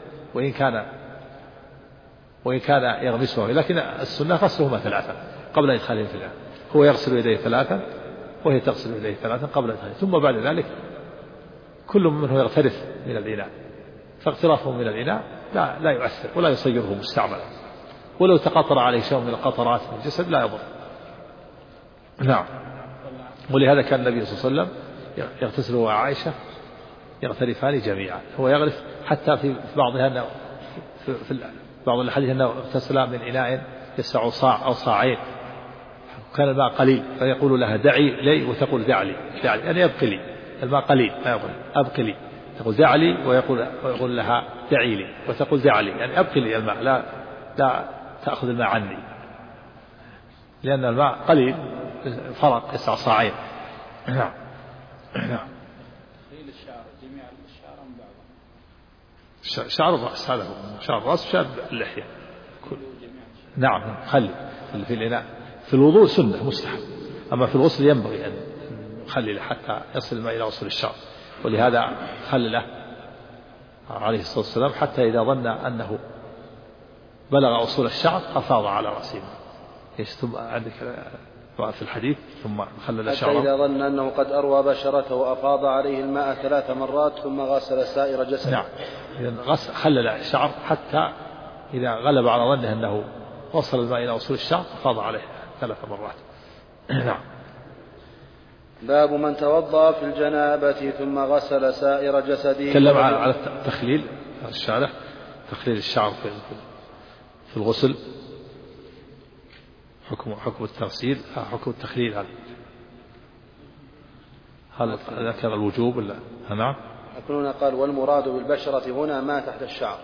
وإن كان يغمسها، لكن السنة غسلهما 3 قبل إدخالهم في الإناء، هو يغسل يديه 3 وهي تغسل يديه 3 قبل إدخالهم، ثم بعد ذلك كل منه يغترف من الإناء، فاغترافه من الإناء لا يؤثر ولا يصيره مستعملا، ولو تقطر عليه شيء من القطرات من الجسد لا يضر. نعم. ولهذا كان النبي صلى الله عليه وسلم يغتسل وعائشة يغترفان جميعا، هو يغرف حتى في بعضها في بعض الحديث أنه اغتسل من إناء يسع صاع أو صاعين، كان الماء قليل فيقول لها دعي لي وتقول دع لي، يعني أبقي لي، الماء قليل ما يقول أبقي لي، تقول دع لي ويقول لها دعي لي وتقول دع لي، يعني أبقي لي الماء، لا تأخذ الماء عني، لأن الماء قليل فرق يسع صاعين. نعم. شعر الرأس، هذا هو شعر الرأس، شعر اللحية نعم خلي في الإناء. في الوضوء سنة مستحب، أما في الغسل ينبغي أن يخلل حتى يصل الماء إلى وصول الشعر، ولهذا خلله عليه الصلاة والسلام حتى إذا ظن أنه بلغ وصول الشعر أفاض على رأسه. ثم عندك في الحديث ثم خلل شعره حتى إذا ظن أنه قد أروى بشرته أفاض عليه الماء 3 مرات ثم غسل سائر جسده. نعم، إذا خلل الشعر حتى إذا غلب على ظنه أنه وصل الماء إلى وصول الشعر أفاض عليه 3 مرات. نعم. باب من توضأ في الجنابة ثم غسل سائر جسده. تكلم على تخليل الشعر، تخليل الشعر في الغسل. حكم التغسيل حكم التخليل. هل ذكر الوجوب ولا؟ نعم. هنا قال والمراد بالبشرة هنا ما تحت الشعر.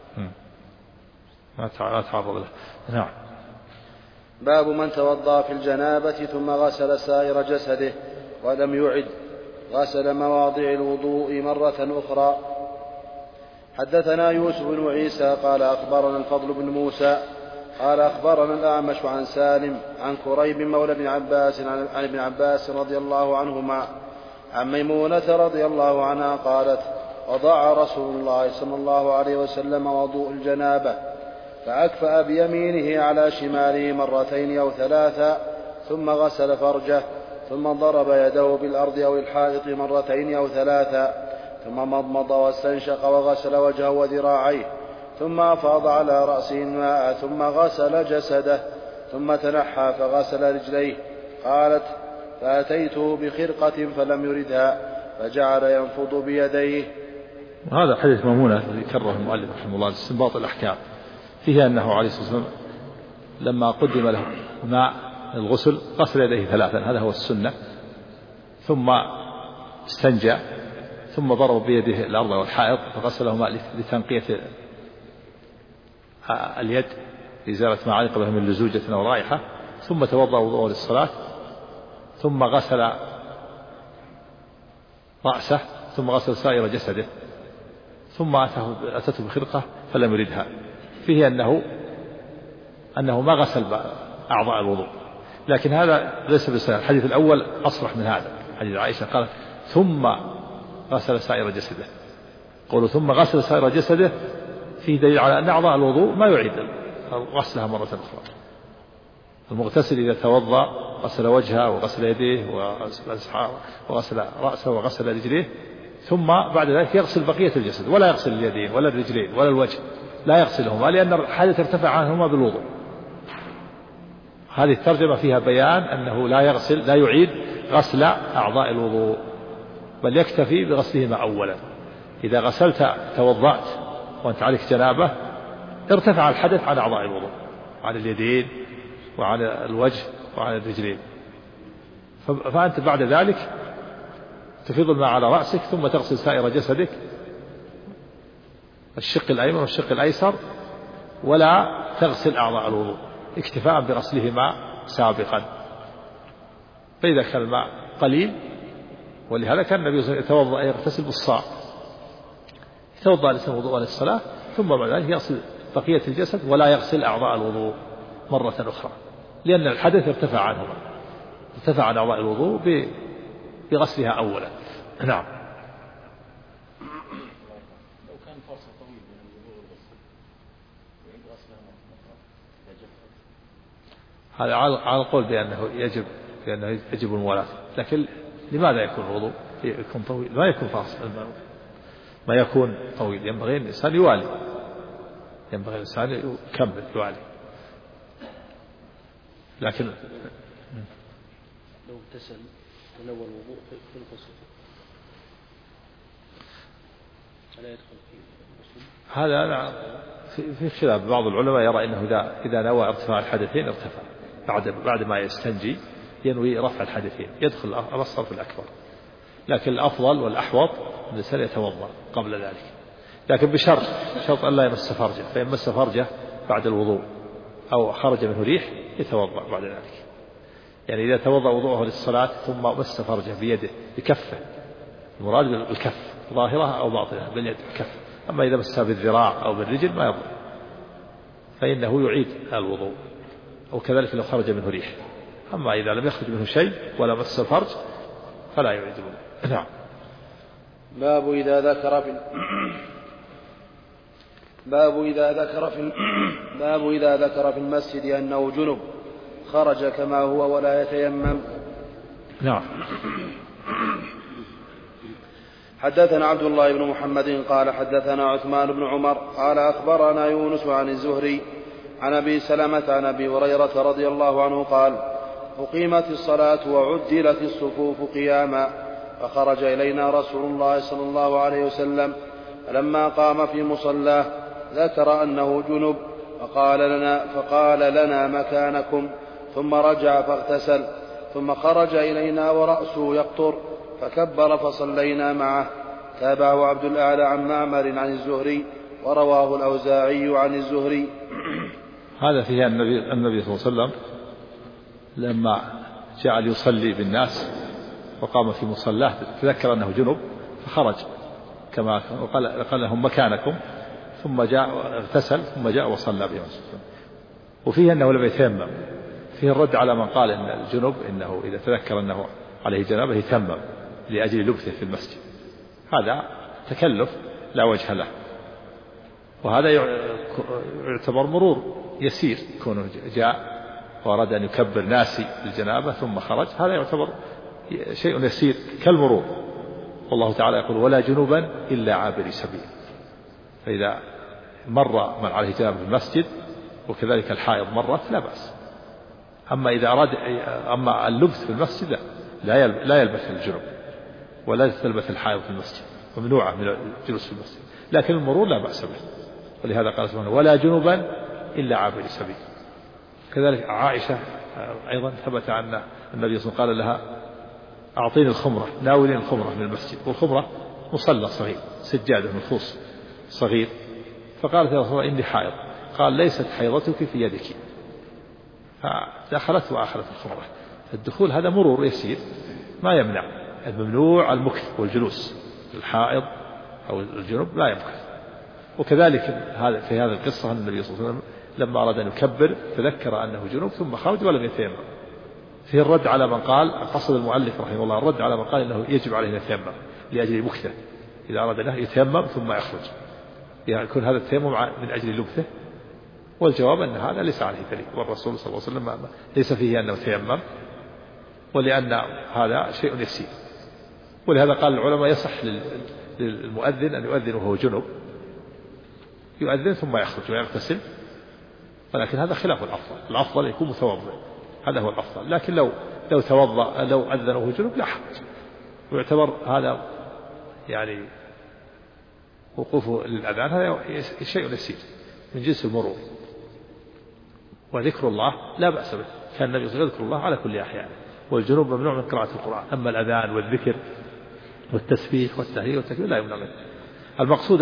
ما تعرض له. نعم. باب من توضأ في الجنابة ثم غسل سائر جسده ولم يعد غسل مواضع الوضوء مرة أخرى. حدثنا يوسف بن عيسى قال أخبرنا الفضل بن موسى قال أخبرنا الأعمش عن سالم عن كريب مولى بن عباس عن ابن عباس رضي الله عنهما عن ميمونة رضي الله عنها قالت وضع رسول الله صلى الله عليه وسلم وضوء الجنابة فأكفأ بيمينه على شماله مرتين أو ثلاثا ثم غسل فرجه ثم ضرب يده بالأرض أو الحائط مرتين أو ثلاثا ثم مضمض واستنشق وغسل وجهه وذراعيه ثم أفاض على رأسه الماء ثم غسل جسده ثم تنحى فغسل رجليه. قالت فأتيته بخرقة فلم يردها فجعل ينفض بيديه. وهذا حديث ميمونة الذي كرره المؤلف رحمه الله لاستنباط الأحكام فيها أنه عليه الصلاة والسلام لما قدم له ماء الغسل غسل يديه ثلاثا، هذا هو السنة، ثم استنجى ثم ضرب بيده الأرض والحائط فغسلهما لتنقية اليد لإزالة ما علق به من لزوجة أو رائحة، ثم توضأ وضوءه للصلاة ثم غسل رأسه ثم غسل سائر جسده ثم أتته بخرقة فلم يردها. فيه أنه ما غسل أعضاء الوضوء، لكن هذا ليس بصحيح. الحديث الأول أصرح من هذا، حديث عائشة قالت ثم غسل سائر جسده. قولوا ثم غسل سائر جسده فيه دليل على أن أعضاء الوضوء ما يعيد غسلها مرة أخرى. المغتسل إذا توضأ غسل وجهه وغسل يديه وغسل رأسه وغسل رجليه ثم بعد ذلك يغسل بقية الجسد، ولا يغسل اليدين ولا الرجلين ولا الوجه، لا يغسلهما لأن الحدث ارتفع عنهما بالوضوء. هذه الترجمة فيها بيان أنه لا يعيد غسل أعضاء الوضوء، بل يكتفي بغسلهما أولا. إذا غسلت توضأت وأنت عليك جنابة ارتفع الحدث عن أعضاء الوضوء، عن اليدين وعن الوجه وعن الرجلين، فأنت بعد ذلك تفيض الماء على رأسك ثم تغسل سائر جسدك، الشق الأيمن والشق الأيسر، ولا تغسل أعضاء الوضوء اكتفاء بغسلهما سابقا. فإذا كان الماء قليل، ولهذا كان النبي صلى الله عليه وسلم يتوضأ يغتسل بالصاع، يتوضأ للوضوء للصلاة ثم بعد ذلك يغسل بقية الجسد ولا يغسل أعضاء الوضوء مرة أخرى، لأن الحدث ارتفع عن أعضاء الوضوء بغسلها أولا. نعم. لو كان فاصل طويل بين الوضوء والغسل يعيد غسلها مرة أخرى. هذا على القول بأنه يجب الموالاة، لكن لماذا يكون الوضوء يكون طويل؟ ما يكون فاصل، ما يكون طويل. ينبغي الإنسان يوالي، ينبغي الإنسان يكمل يوالي. لكن لو اغتسل تناول الوضوء في الغسل ألا يدخل فيه الغسل؟ هذا في خلاف. بعض العلماء يرى أنه إذا نوى ارتفاع الحدثين ارتفع، بعد ما يستنجي ينوي رفع الحدثين يدخل الأصغر في الأكبر. لكن الأفضل والأحوط أن الإنسان يتوضأ قبل ذلك، لكن بشرط أن لا يمس فرجه، فإن مس فرجه بعد الوضوء أو خرج منه ريح يتوضأ بعد ذلك. يعني إذا توضأ وضوءه للصلاة ثم مس فرجه بيده بكفه، المراد بالكف ظاهرها أو باطنها باليد الكف، أما إذا مسها بالذراع أو بالرجل ما يضر، فإنه يعيد الوضوء. وكذلك لو خرج منه ريح. أما إذا لم يخرج منه شيء ولا مس الفرج فلا يعيد الوضوء. نعم. باب إذا ذكر في المسجد أنه جنب خرج كما هو ولا يتيمم. نعم. حدثنا عبد الله بن محمد قال حدثنا عثمان بن عمر قال أخبرنا يونس عن الزهري عن أبي سلمة عن أبي هريرة رضي الله عنه قال أقيمت الصلاة وعدلت الصفوف قياما فخرج إلينا رسول الله صلى الله عليه وسلم، فلما قام في مصلاه ذكر أنه جنب فقال لنا مكانكم، ثم رجع فاغتسل ثم خرج إلينا ورأسه يقطر فكبر فصلينا معه. تابعه عبد الأعلى عن معمر عن الزهري ورواه الأوزاعي عن الزهري. هذا فيه النبي صلى الله عليه وسلم لما جعل يصلي بالناس وقام في مصلاه تذكر أنه جنب فخرج كما قال لهم مكانكم ثم جاء اغتسل ثم جاء وصلى بهم. وفيه أنه لم يتيمم. فيه الرد على من قال إن الجنب إنه إذا تذكر أنه عليه جنابه يتيمم لأجل لبثه في المسجد. هذا تكلف لا وجه له، وهذا يعتبر مرور يسير. كونه جاء وأراد أن يكبر ناسي الجنابة ثم خرج، هذا يعتبر شيء يسير كالمرور. والله تعالى يقول ولا جنوبا إلا عابري سبيل. فإذا مر من عليه جنابه في المسجد وكذلك الحائض مرت لا بأس. أما إذا أراد أما اللبث في المسجد لا يلبث الجنوب ولا تلبث الحائض في المسجد، ممنوعة من الجلوس في المسجد. لكن المرور لا بأس به، ولهذا قال سبحانه ولا جنوبا إلا عابري سبيل. كذلك عائشة أيضا ثبت أن النبي صلى الله عليه وسلم قال لها أعطيني الخمرة، ناولين الخمرة من المسجد، والخمرة مصلى صغير سجادة نفوس صغير. فقالت يا رسول الله إني حائض. قال ليست حيضتك في يدك، فدخلت وأخذت الخمرة. الدخول هذا مرور يسير ما يمنع. الممنوع المكث والجلوس. الحائض أو الجنوب لا يمكث. وكذلك في هذا القصة أن النبي صلى الله عليه وسلم لما أراد أن يكبر تذكر أنه جنوب ثم خرج ولم يتيمم. فيه الرد على من قال، قصد المؤلف رحمه الله الرد على من قال إنه يجب عليه أن يتيمم لأجل مكثه. إذا أراد أن يتيمم ثم يخرج يكون هذا التيمم من أجل لبثه. والجواب أن هذا ليس عليه دليل، والرسول صلى الله عليه وسلم ليس فيه أنه تيمم، ولأن هذا شيء يسير. ولهذا قال العلماء يصح للمؤذن أن يؤذن وهو جنب، يؤذن ثم يخرج ويغتسل، ولكن هذا خلاف الأفضل. الأفضل يكون متوضئ، هذا هو الأفضل. لكن لو توضأ لو أذن وهو جنب لا حرج، ويعتبر هذا يعني وقوفه للأذان هذا شيء يسير من جنس المرور. وذكر الله لا بأس به، كان النبي صلى الله عليه وسلم يذكر الله على كل أحيان، والجنوب ممنوع من قراءة القرآن. أما الأذان والذكر والتسبيح والتهليل والتكبير لا يمنع منه. المقصود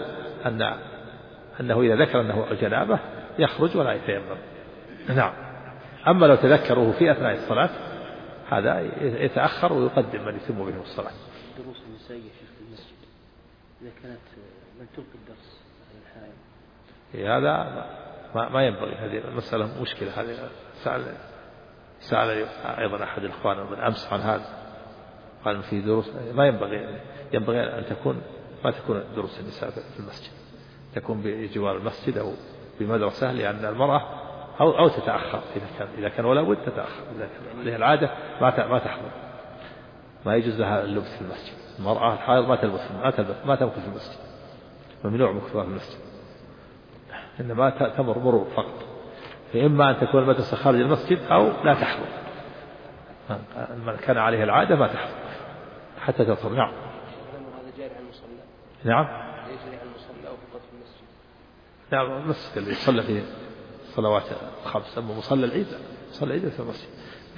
أنه إذا ذكر أنه جنابه يخرج ولا يتيمم. نعم. أما لو تذكره في أثناء الصلاة هذا يتأخر ويقدم من يتم به الصلاة. دروس النسائية في المسجد إذا كانت من تلقي الدرس على الحائط، هذا ما ينبغي. هذه المسألة مشكلة. هذه سأل أيضا أحد الإخوان من أمس عن هذا، قال في دروس ما ينبغي أن ما تكون دروس النساء في المسجد، تكون بجوار المسجد أو بمدرسة، لأن المرأة أو تتأخر إذا كان ولا بد تتأخر. إذا كان لها العادة ما تحضر، ما يجوز لها اللبس في المسجد. المرأة الحائض ما تمكث في المسجد، ممنوع مكثها في المسجد، إنما تمر مرور فقط. فإما أن تكون المدرسة خارج المسجد أو لا تحضر. من كان عليه العادة ما تحضر حتى تطهر. نعم. هذا جاري على المصلى. نعم. يجري على المصلى أو فقط في المسجد. نعم، المسجد اللي يصلى فيه الصلوات الخمس. أما مصلى العيد صلى العيد في المسجد.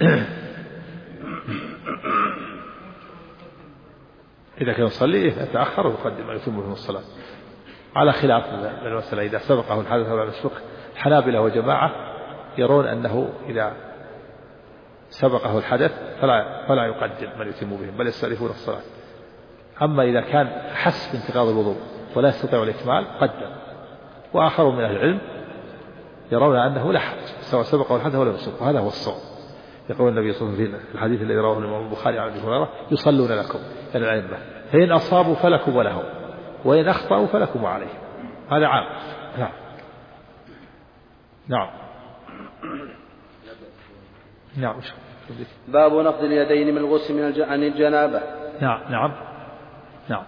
إذا كان يصلي يتأخر ويقدم ما يتم به الصلاة، على خلاف المسألة إذا سبقه الحدث أو لم يسبقه. الحنابلة وجماعة يرون أنه إذا سبقه الحدث فلا يقدم من يتم به، بل يستأنفون الصلاة. أما إذا كان حس بانتقاض الوضوء ولا يستطيع الإكمال قدم. وآخرون من أهل العلم يرون أنه لا حرج سواء سبقه الحدث ولا يسبقه، هذا هو الصواب. يقول النبي صلى الله عليه وسلم في الحديث الذي رواه الإمام البخاري عن أبي هريرة يصلون لكم يعني الأئمة، فإن أصابوا فلكم ولهم، وإن أخطأوا فلكم وعليهم. هذا عام. نعم. نعم. نعم. باب نقض اليدين من الغسل عن الجنابة. نعم. نعم. نعم.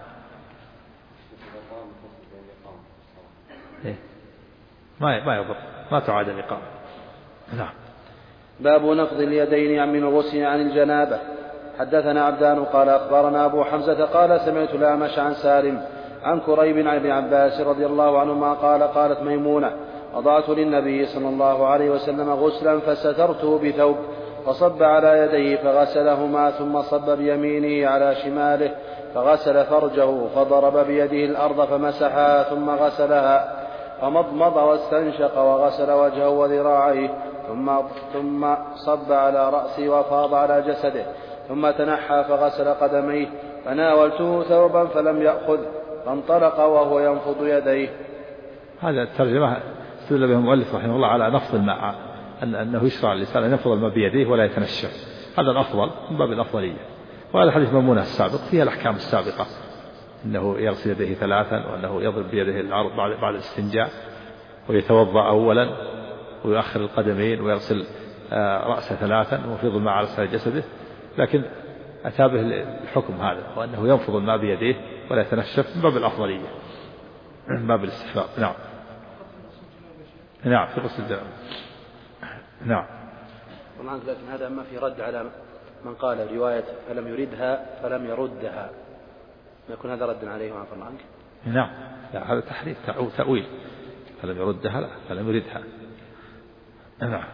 ما يضر، ما تعاد الإقامة. نعم. باب نقض اليدين من الغسل عن الجنابة. حدثنا عبدان قال أخبرنا أبو حمزة قال سمعت الأعمش عن سالم عن كريب عن ابن عباس رضي الله عنهما قال قالت ميمونة وضعت للنبي صلى الله عليه وسلم غسلا فسترته بثوب فصب على يديه فغسلهما ثم صب بيمينه على شماله فغسل فرجه فضرب بيده الأرض فمسحها ثم غسلها فمضمض واستنشق وغسل وجهه وذراعيه ثم صب على رأسه وفاض على جسده ثم تنحى فغسل قدميه فناولته ثوبا فلم يأخذ فانطلق وهو ينفض يديه. هذا الترجمة استدل به المؤلف رحمه الله على نفض الماء، أنه يشرع للإنسان أن ينفض الماء بيديه ولا يتنشف، هذا الأفضل من باب الأفضلية. وهذا حديث ميمونة السابق فيها الأحكام السابقة، أنه يغسل يديه ثلاثا، وأنه يضرب بيده الأرض بعد الاستنجاء، ويتوضأ أولا ويؤخر القدمين ويغسل رأسه ثلاثا ويفيض الماء على سائر جسده. لكن أتى به الحكم هذا، وأنه ينفض الماء بيديه ولا يتنشف من باب الأفضلية، من باب الاستحباب. نعم نعم في غسل الجنابة. نعم. طبعا لكن هذا ما في رد على من قال رواية فلم يردها فلم يردها، ما يكون هذا ردا عليه وعفى الله عنك. نعم لا، هذا تحريف أو تأويل، فلم يردها لا فلم يردها. نعم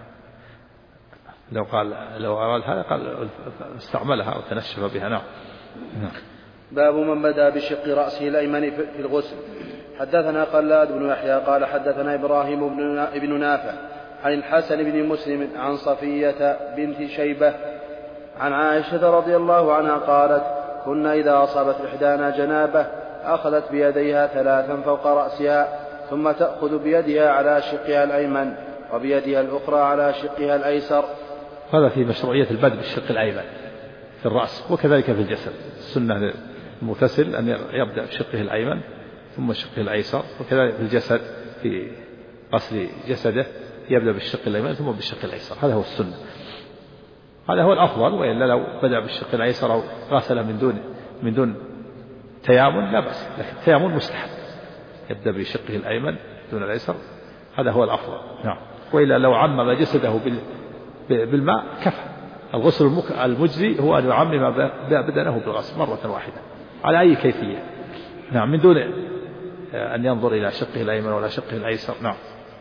لو أراد هذا قال استعملها أو تنشف بها. نعم. باب من بدأ بشق رأسه الأيمن في الغسل. حدثنا خلاد بن يحيى قال حدثنا إبراهيم بن نافع عن الحسن بن مسلم عن صفية بنت شيبة عن عائشة رضي الله عنها قالت كنا إذا أصابت إحدانا جنابة أخذت بيديها ثلاثا فوق رأسها ثم تأخذ بيدها على شقها الأيمن وبيدها الأخرى على شقها الأيسر. هذا في مشروعية البدء بالشق الأيمن في الرأس، وكذلك في الجسد. السنة المغتسل أن يبدأ بشقه الأيمن ثم شقه الأيسر، وكذلك في الجسد في غسل جسده يبدأ بالشق الأيمن ثم بالشق الأيسر. هذا هو السنة، هذا هو الأفضل. وإلا لو بدأ بالشق الأيسر أو غسله من دون تيامن لا بأس، لكن التيامن مستحب، يبدأ بشقه الأيمن دون الأيسر، هذا هو الأفضل. نعم. وإلا لو عمم جسده بالماء كفى. الغسل المجزي هو أن يعمم بدنه بالغسل مرة واحدة على أي كيفية. نعم، من دون أن ينظر إلى شقه الأيمن ولا شقه الأيسر. نعم.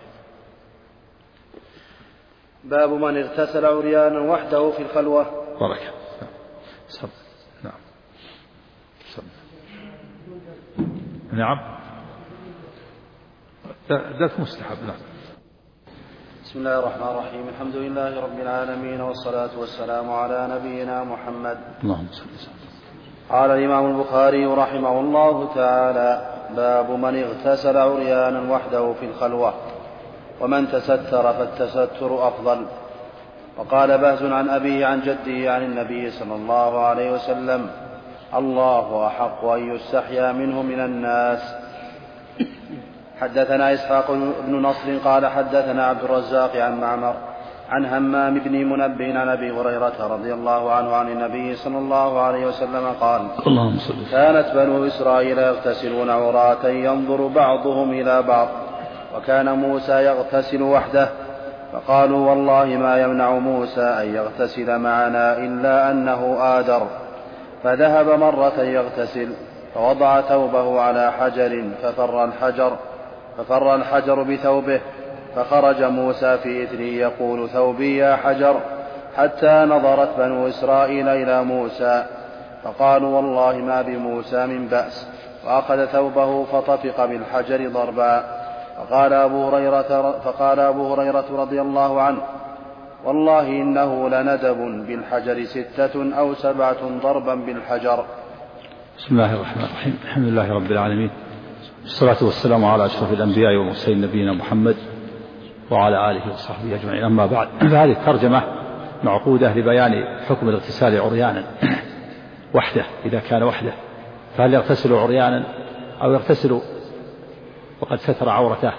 باب من اغتسل عريانا وحده في الخلوة. بركة. نعم. نعم. ذات مستحب. نعم. بسم الله الرحمن الرحيم. الحمد لله رب العالمين والصلاة والسلام على نبينا محمد. اللهم صل وسلم. قال الإمام البخاري رحمه الله تعالى باب من اغتسل عريانا وحده في الخلوة ومن تستر فالتستر أفضل. وقال بهز عن أبيه عن جده عن النبي صلى الله عليه وسلم الله أحق أن يستحيا منه من الناس. حدثنا إسحاق بن نصر قال حدثنا عبد الرزاق عن معمر عن همام بن منبه عن أبي هريرة رضي الله عنه عن النبي صلى الله عليه وسلم قال كانت بنو إسرائيل يغتسلون عراة ينظر بعضهم إلى بعض وكان موسى يغتسل وحده فقالوا والله ما يمنع موسى أن يغتسل معنا إلا أنه آدر. فذهب مرة يغتسل فوضع ثوبه على حجر ففر الحجر بثوبه فخرج موسى في إثره يقول ثوبي يا حجر حتى نظرت بنو إسرائيل إلى موسى فقالوا والله ما بموسى من بأس وأخذ ثوبه فطفق بالحجر ضربا. فقال أبو هريرة رضي الله عنه والله إنه لندب بالحجر 6 أو 7 ضربا بالحجر. بسم الله الرحمن الرحيم. الحمد لله رب العالمين، والصلاة والسلام على أشرف الأنبياء والمرسلين نبينا محمد وعلى آله وصحبه أجمعين. أما بعد، فهذه الترجمة معقودة لبيان حكم الاغتسال عريانا وحده إذا كان وحده، فهل يغتسل عريانا أو يغتسل وقد ستر عورته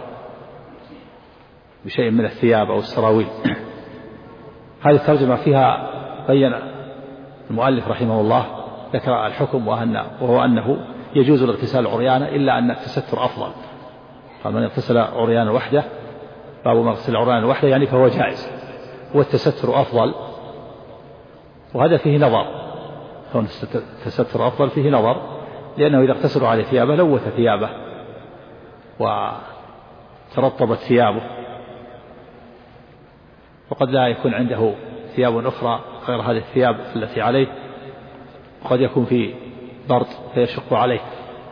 بشيء من الثياب أو السراويل. هذه الترجمة فيها بين المؤلف رحمه الله ذكر الحكم وهو أنه يجوز الاغتسال عريانا إلا أن التستر أفضل. قال من اغتسل عريانا وحده، باب من اغتسل عريانا وحده يعني فهو جائز، والتستر أفضل. وهذا فيه نظر، كون التستر أفضل فيه نظر، لأنه إذا اغتسلوا عليه ثيابه لوث ثيابه ترطبت ثيابه، وقد لا يكون عنده ثياب أخرى غير هذه الثياب التي عليه، وقد يكون في برد فيشق عليه،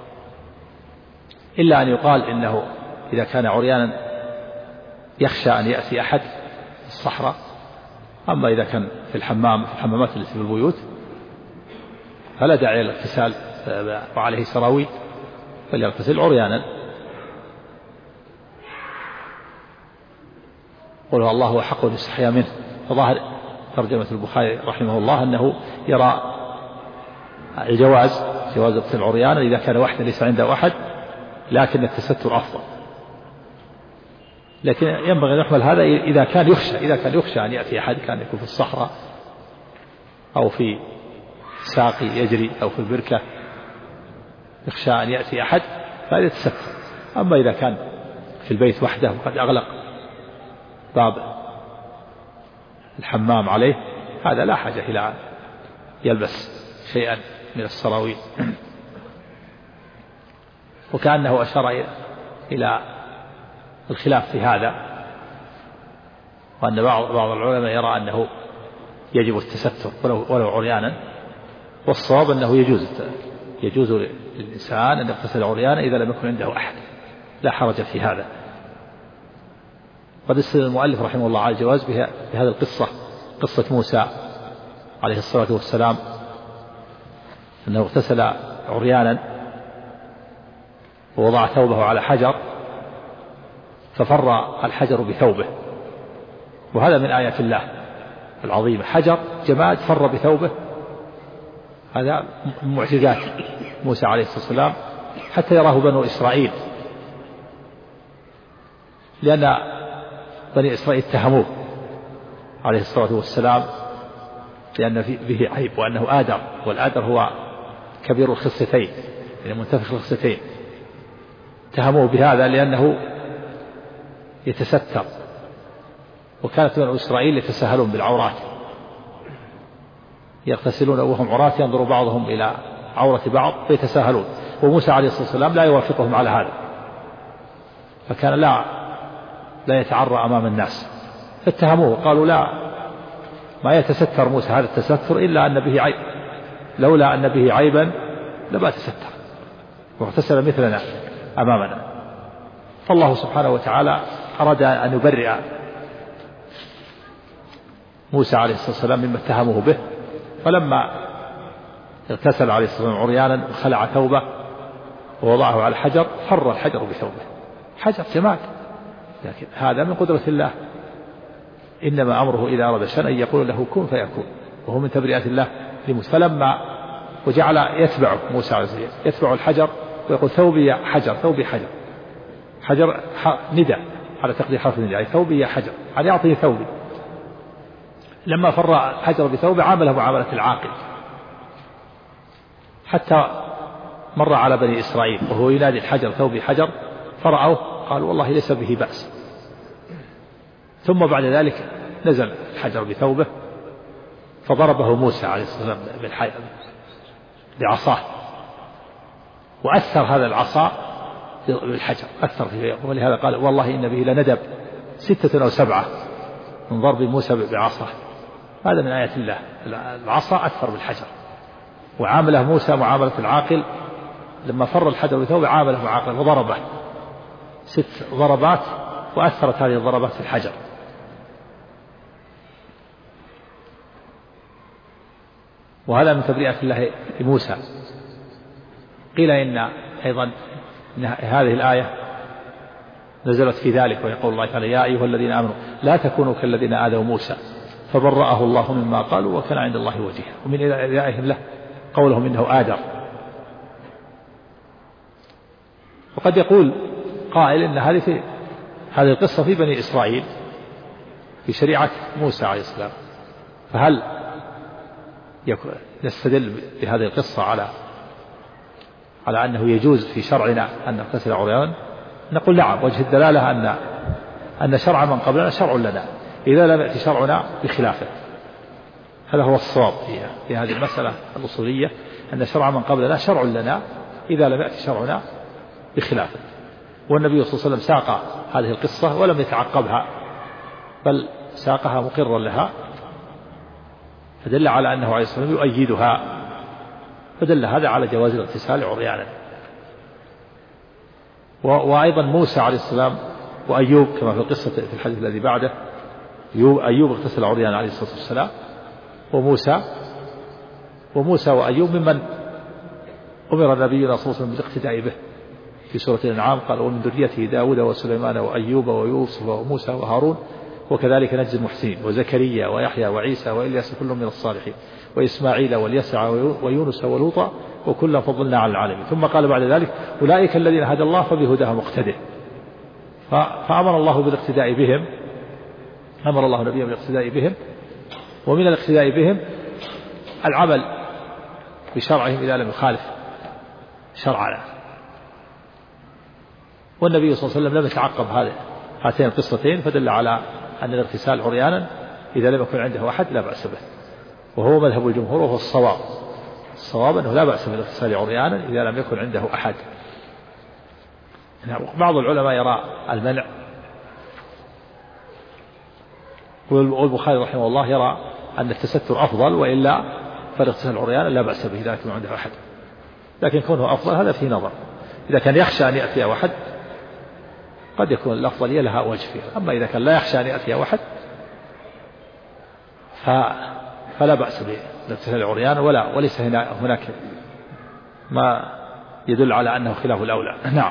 إلا أن يقال إنه إذا كان عريانا يخشى أن يأتي أحد في الصحراء. أما إذا كان في الحمامات التي في البيوت فلا داعي للاغتسال وعليه سراويل، فليغتسل عريانا. قل الله أحق أن يستحيا منه. فظاهر ترجمة البخاري رحمه الله أنه يرى جواز اغتسال عريانا إذا كان وحده ليس عنده أحد، لكن التستر أفضل. لكن ينبغي أن يحمل هذا إذا كان يخشى أن يأتي أحد، كان يكون في الصحراء أو في ساقي يجري أو في البركة يخشى أن يأتي أحد فهذا يتستر. أما إذا كان في البيت وحده وقد أغلق باب الحمام عليه هذا لا حاجة إلى أن يلبس شيئا من السراويل. وكأنه أشار إلى الخلاف في هذا، وأن بعض العلماء يرى أنه يجب التستر ولو عريانا، والصواب أنه يجوز للإنسان أن يغتسل عريانا إذا لم يكن عنده أحد، لا حرج في هذا. قد استدل المؤلف رحمه الله على الجواز بهذه القصة، قصة موسى عليه الصلاة والسلام أنه اغتسل عريانا ووضع ثوبه على حجر ففر الحجر بثوبه، وهذا من آيات الله العظيمة، حجر جماد فر بثوبه، هذا من معجزات موسى عليه الصلاة والسلام حتى يراه بنو إسرائيل، لأن بني إسرائيل اتهموه عليه الصلاة والسلام لأن به عيب وأنه آدر، والآدر هو كبير الخصتين يعني منتفخ الخصتين، اتهموه بهذا لأنه يتستر، وكانت بنو إسرائيل يتساهلون بالعورات، يغتسلون وهم عراة ينظر بعضهم إلى عورة بعض فيتساهلون، وموسى عليه الصلاة والسلام لا يوافقهم على هذا، فكان لا يتعرى أمام الناس، فاتهموه قالوا لا ما يتستر موسى هذا التستر إلا أن به عيب، لولا أن به عيبا لما تستر واغتسل مثلنا أمامنا. فالله سبحانه وتعالى أراد أن يبرئ موسى عليه الصلاة والسلام مما اتهموه به، فلما اغتسل عليه الصلاة والسلام عريانا وخلع ثوبه ووضعه على الحجر فر الحجر بثوبه، حجر جماد، لكن هذا من قدرة الله، إنما أمره إذا أراد شيئا أن يقول له كن فيكون، وهو من تبرئة الله لموسى. فلما وجعل يتبعه موسى عليه الصلاة والسلام يتبع الحجر ويقول ثوبي يا حجر، ثوبي حجر، حجر ندى على تقدير حرف الندى، ثوبي يا حجر، يعني أعطني ثوبي. لما فر الحجر بثوبه عامله معاملة العاقل، حتى مر على بني إسرائيل وهو ينادي الحجر ثوبي حجر، فرأوه قالوا والله ليس به بأس، ثم بعد ذلك نزل الحجر بثوبه فضربه موسى عليه الصلاة والسلام بعصاه، وأثر هذا العصا بالحجر، أثر فيه، ولهذا قال والله إن به لندب 6 أو 7 من ضرب موسى بعصاه. هذا من آيات الله، العصا أثر بالحجر، وعامله موسى معاملة العاقل، لما فر الحجر بثوبه عامله معاقل وضربه 6 ضربات، وأثرت هذه الضربات في الحجر. وهذا من تبرئة الله لموسى. قيل إن أيضا إن هذه الآية نزلت في ذلك، ويقول الله تعالى يا أيها الذين آمنوا لا تكونوا كالذين آذوا موسى فبرأه الله مما قالوا وكان عند الله وجيها. ومن إذائهم له قولهم إنه آدر. وقد يقول قائل إن هذه القصة في بني إسرائيل في شريعة موسى عليه السلام، فهل نستدل بهذه القصة على أنه يجوز في شرعنا أن نغتسل عريانا؟ نقول نعم، وجه الدلالة أن شرع من قبلنا شرع لنا إذا لم يأتي شرعنا بخلافه. هذا هو الصواب في هذه المسألة الأصولية، أن شرع من قبلنا شرع لنا إذا لم يأتي شرعنا بخلافه. والنبي صلى الله عليه وسلم ساق هذه القصة ولم يتعقبها، بل ساقها مقرا لها، فدل على أنه عليه الصلاة والسلام يؤيدها، فدل هذا على جواز الاغتسال عريانا. وأيضا موسى عليه السلام وأيوب كما في القصة في الحديث الذي بعده، أيوب اغتسل عريانا عليه الصلاة والسلام، وموسى وأيوب ممن أمر نبينا صلى الله عليه وسلم بالاقتداء به في سورة الأنعام، قال ومن ذريته داود وسليمان وأيوب ويوسف وموسى وهارون وكذلك نجزي المحسنين وزكريا ويحيى وعيسى وإلياس كل من الصالحين وإسماعيل واليسع ويونس ولوطا وكلا فضلنا على العالمين. ثم قال بعد ذلك أولئك الذين هدى الله فبهداه مقتده. فأمر الله بالاقتداء بهم، أمر الله نبيه بالاقتداء بهم، ومن الاقتداء بهم العمل بشرعهم إذا لم يخالف شرعنا. والنبي صلى الله عليه وسلم لم يتعقب هاتين القصتين، فدل على أن الاغتسال عريانا إذا لم يكن عنده أحد لا بأس به، وهو مذهب الجمهور وهو الصواب أنه لا بأس بالاغتسال عريانا إذا لم يكن عنده أحد. بعض العلماء يرى المنع، والبخاري رحمه الله يرى أن التستر أفضل، وإلا فالاغتسال عريانا لا بأس به إذا كان عنده أحد، لكن كونه أفضل هذا فيه نظر. إذا كان يخشى أن يأتي واحد قد يكون الأفضلية لها وجه فيها، أما إذا كان لا يخشى أن يأتي واحد فلا بأس بالاغتسال عريانا، وليس هناك ما يدل على أنه خلاف الأولى. نعم.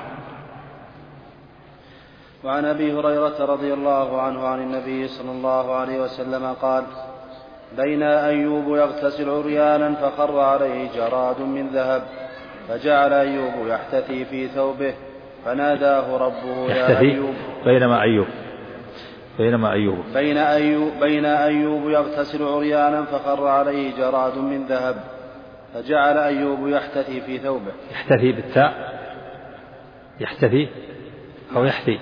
وعن أبي هريرة رضي الله عنه عن النبي صلى الله عليه وسلم قال بين أيوب يغتسل عريانا فخر عليه جراد من ذهب، فجعل أيوب يحتثي في ثوبه، فناداه ربه يا أيوب. بين أيوب يغتسل عريانا فخر عليه جراد من ذهب، فجعل أيوب يحتثي في ثوبه. يحتثي بالتاء، يحتثي أو يحثي.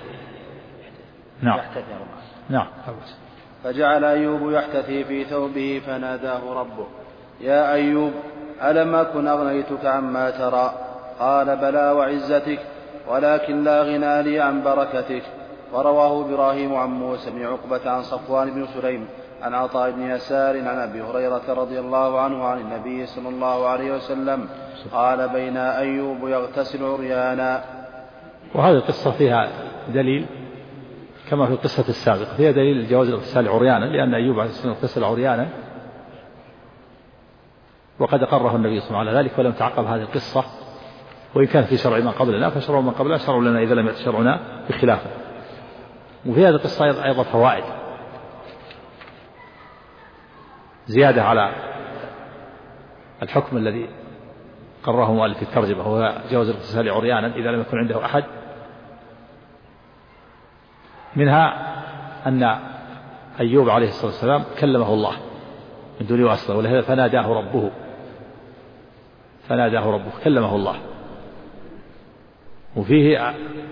نعم. فجعل أيوب يحتثي في ثوبه، فناداه ربه يا أيوب ألم أكن أغنيتك عما ترى؟ قال بلى وعزتك، ولكن لا غنى لي عن بركتك. ورواه إبراهيم عن موسى بن عقبة عن صفوان بن سليم عن عطاء بن يسار عن أبي هريرة رضي الله عنه عن النبي صلى الله عليه وسلم قال بين أيوب يغتسل عريانا. وهذه القصة فيها دليل كما في القصة السابقة، فيها دليل جواز الاغتسال عريانا، لأن أيوب عليه السلام اغتسل عريانا وقد أقره النبي صلى الله عليه وسلم على ذلك، ولم تعقب هذه القصة. وإن كان في شرع من قبلنا فشرع من قبلنا شرع لنا إذا لم يأت شرعنا بخلافه. وفي هذه القصة أيضا فوائد زيادة على الحكم الذي قرره مؤلف الترجمة، هو جواز الاغتسال عريانا إذا لم يكن عنده أحد. منها أن أيوب عليه الصلاة والسلام كلمه الله من دون واسطة، ولهذا فناداه ربه كلمه الله. وفيه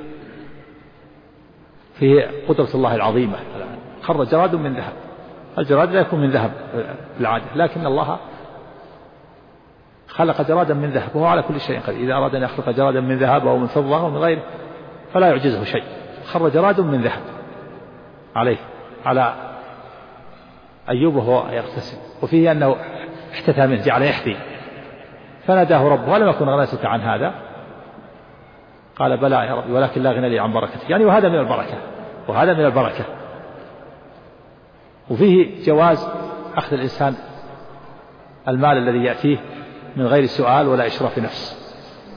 قدرة الله العظيمة. خر جراد من ذهب، الجراد لا يكون من ذهب بالعادة، لكن الله خلق جرادا من ذهب وهو على كل شيء قدير. إذا أراد أن يخلق جرادا من ذهب أو من فضة أو من غيره فلا يعجزه شيء. خر جراد من ذهب على أيوب وهو يغتسل. وفيه أنه احتثى منه، جعل يحثي، فناداه ربه ولم يكن غنيتك عن هذا؟ قال بلى يا ربي ولكن لا غنى لي عن بركتك. يعني وهذا من البركة. وفيه جواز أخذ الإنسان المال الذي يأتيه من غير سؤال ولا إشراف نفس.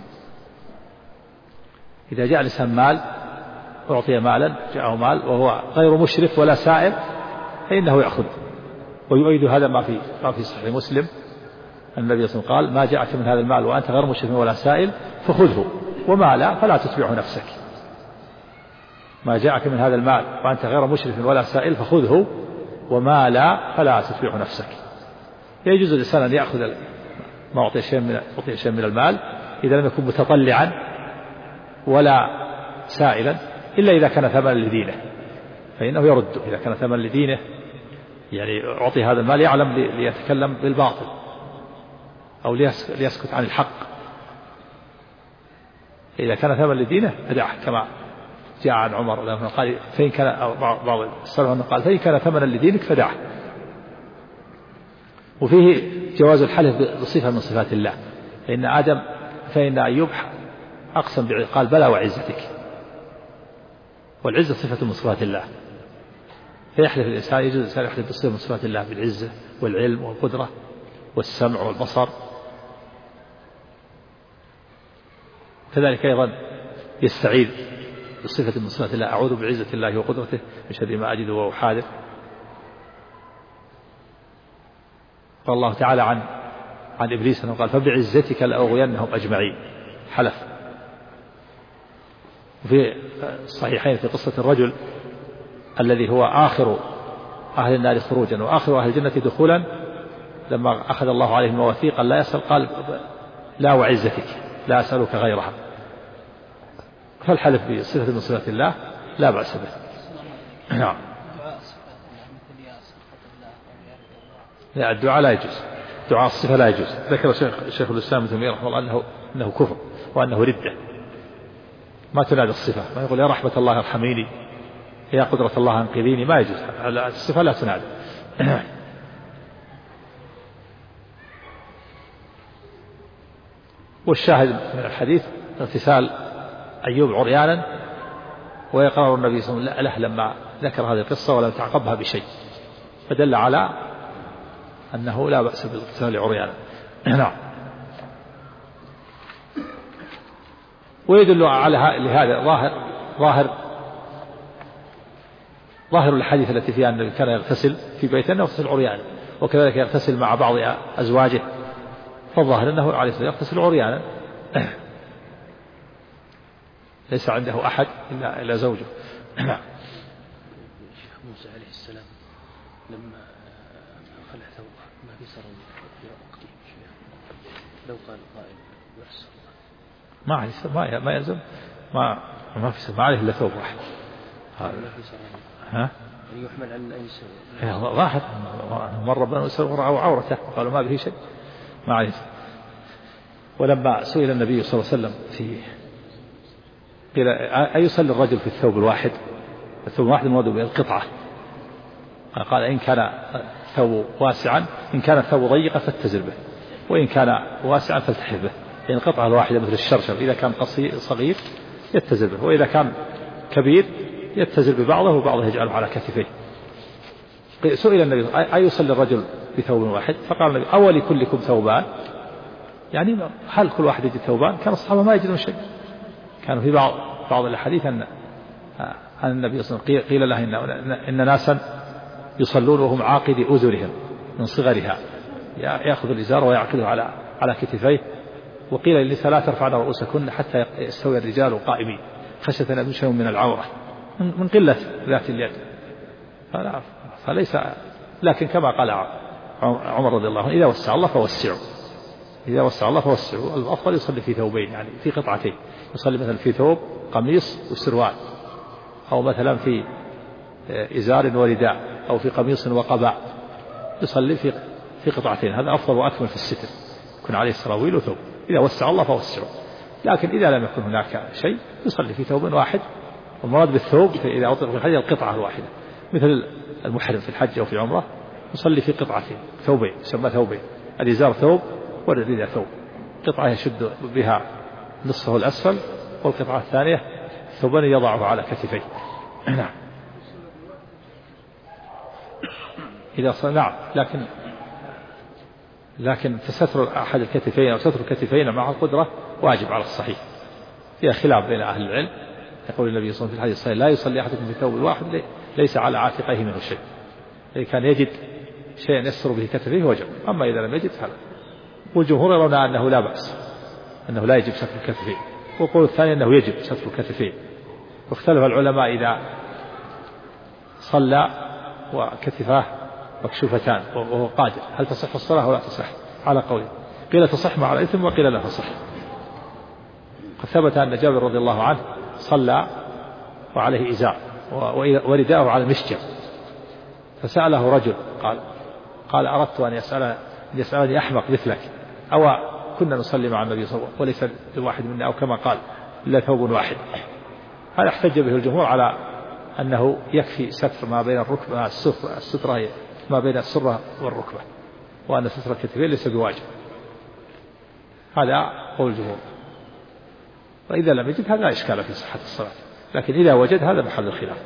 إذا جاء الإنسان مال، أعطي مالا، جاءه مال وهو غير مشرف ولا سائل، فإنه يأخذ. ويؤيد هذا ما في صحيح مسلم النبي صلى الله عليه وسلم قال ما جاءك من هذا المال وأنت غير مشرف ولا سائل فخذه، وما لا فلا تتبعه نفسك. ما جاءك من هذا المال وأنت غير مشرف ولا سائل فخذه، وما لا فلا تتبعه نفسك. يجوز الإنسان أن يأخذ ما أعطي شيء من المال إذا لم يكن متطلعا ولا سائلا، إلا إذا كان ثمنا لدينه فإنه يرد. إذا كان ثمنا لدينه يعني أعطي هذا المال يعلم ليتكلم بالباطل أو ليسكت عن الحق، إذا كان ثمنا لدينه فدعه كما جاء عن عمر قال فإن كان بعض السلف قال فإن كان ثمنا لدينك فدعه. وفيه جواز الحلف بصفة من صفات الله، فإن أيوب أقسم قال بلى وعزتك، والعزة صفة من صفات الله، فيحلف الإنسان يجوز الإنسان يحلف بصفة من صفات الله بالعزة والعلم والقدرة والسمع والبصر. كذلك أيضا يستعيذ بصفة من صفات الله، أعوذ بعزة الله وقدرته من شر ما أجد وهو حاذر. قال الله تعالى عن إبليس أنه قال فبعزتك لأغوينهم أجمعين، حلف. وفي الصحيحين في قصة الرجل الذي هو آخر أهل النار خروجا وآخر أهل الجنة دخولا، لما أخذ الله عليه المواثيق لا يسأل قال لا وعزتك لا أسألك غيرها. فالحلف بصفة من صفات الله لا بأس به. نعم. لا الدعاء لا يجوز، دعاء الصفة لا يجوز. ذكر شيخ الإسلام ابن تيمية رحمه الله أنه كفر وأنه ردة. ما تنادى الصفة، ما يقول يا رحمة الله ارحميني يا قدرة الله انقذيني، ما يجوز، الصفة لا تنادى. والشاهد من الحديث اغتسال أيوب عريانا، ويقرر النبي صلى الله عليه وسلم له لما ذكر هذه القصة ولم تعقبها بشيء، فدل على أنه لا بأس بالاغتسال عريانا. نعم. ويدل على لهذا ظاهر الحديث التي فيها أنه كان يغتسل في بيته أنه يغتسل عريانا، وكذلك يغتسل مع بعض أزواجه، فالظاهر أنه عليه الصلاة والسلام يغتسل عريانا، ليس عنده أحد إلا زوجه. الشيخ موسى عليه السلام لما خلع ثوبه ما في سر في وقته، لو قال قائل يحسن ما يلزم، ما في سر، ما عليه إلا ثوب واحد. ما في سر يحمل على الأيسر. ظاهر مر بنو إسرائيل ورأوا عورته وقالوا ما به شيء، ما عليه. ولما سئل النبي صلى الله عليه وسلم قيل أيصلي الرجل في الثوب الواحد؟ الثوب الواحد المراد به القطعة. قال إن كان ثوب واسعا، إن كان الثوب ضيقا فاتزر به، وإن كان واسعا فالتحف به. يعني القطعة الواحدة مثل الشرشف إذا كان صغير يتزر به، وإذا كان كبير يتزر ببعضه وبعضه يجعله على كتفيه. سئل النبي أيصلي الرجل بثوب واحد؟ فقال النبي أولي كلكم ثوبان؟ يعني هل كل واحد يجد ثوبان؟ كان الصحابة ما يجدون شيء. كانوا في بعض الحديث أن النبي صلى الله عليه وسلم قيل له إن ناسا يصلون وهم عاقدي أذرهم من صغرها، يأخذ الإزار ويعقده على كتفيه. وقيل للنساء لا ترفعن رؤوسكن حتى يستوي الرجال قائمين خشية أن يشيء من العورة من قلة ذات اليد. فليس، لكن كما قال عمر رضي الله عنه إذا وسع الله فوسعوا، إذا وسع الله فوسعوا. الأفضل يصلي في ثوبين، يعني في قطعتين، يصلي مثلا في ثوب قميص وسروال، أو مثلا في إزار ورداء، أو في قميص وقباء، يصلي في قطعتين. هذا أفضل وأكمل في الستر، يكون عليه سراويل وثوب. إذا وسع الله فوسعوا. لكن إذا لم يكن هناك شيء يصلي في ثوب واحد. والمراد بالثوب إذا أطلق في الحج القطعة الواحدة، مثل المحرم في الحج أو في العمرة يصلي في قطعتين، ثوبين، يسمى ثوبين، الإزار ثوب والرداء ثوب، قطعة يشد بها نصفه الأسفل، والقطعة الثانية ثوبان يضعه على كتفيه. نعم. إذا صلى، نعم، لكن تستر أحد الكتفين أو ستر الكتفين مع القدرة واجب على الصحيح. فيها خلاف بين أهل العلم. يقول النبي صلى الله عليه وسلم في الحديث الصحيح لا يصلي أحدكم في ثوب واحد ليس على عاتقيه منه شيء. إذا كان يجد شيئا يستر به كتفيه وجب، أما إذا لم يجد فلا. والجمهور يرون أنه لا بأس، أنه لا يجب ستر الكتفين، والقول الثاني أنه يجب ستر الكتفين. واختلف العلماء إذا صلى وكتفاه مكشوفتان وهو قادر هل تصح الصلاة أو لا تصح؟ على قولين، قيل تصح مع الإثم وقيل لا تصح. قد ثبت أن جابر رضي الله عنه صلى وعليه إزار ورداءه على المشجر، فسأله رجل قال أردت أن يسألني أحمق مثلك أو كنا نصلي مع النبي صلى الله عليه وسلم وليس لواحد منا، أو كما قال إلا ثوب واحد، هذا احتج به الجمهور على أنه يكفي ستر ما بين الركبة السترة ما بين السرة والركبة، وأن ستر الكتفين ليس بواجب. هذا قول الجمهور. وإذا لم يجد هذا لا إشكال في صحة الصلاة، لكن إذا وجد هذا محل الخلاف.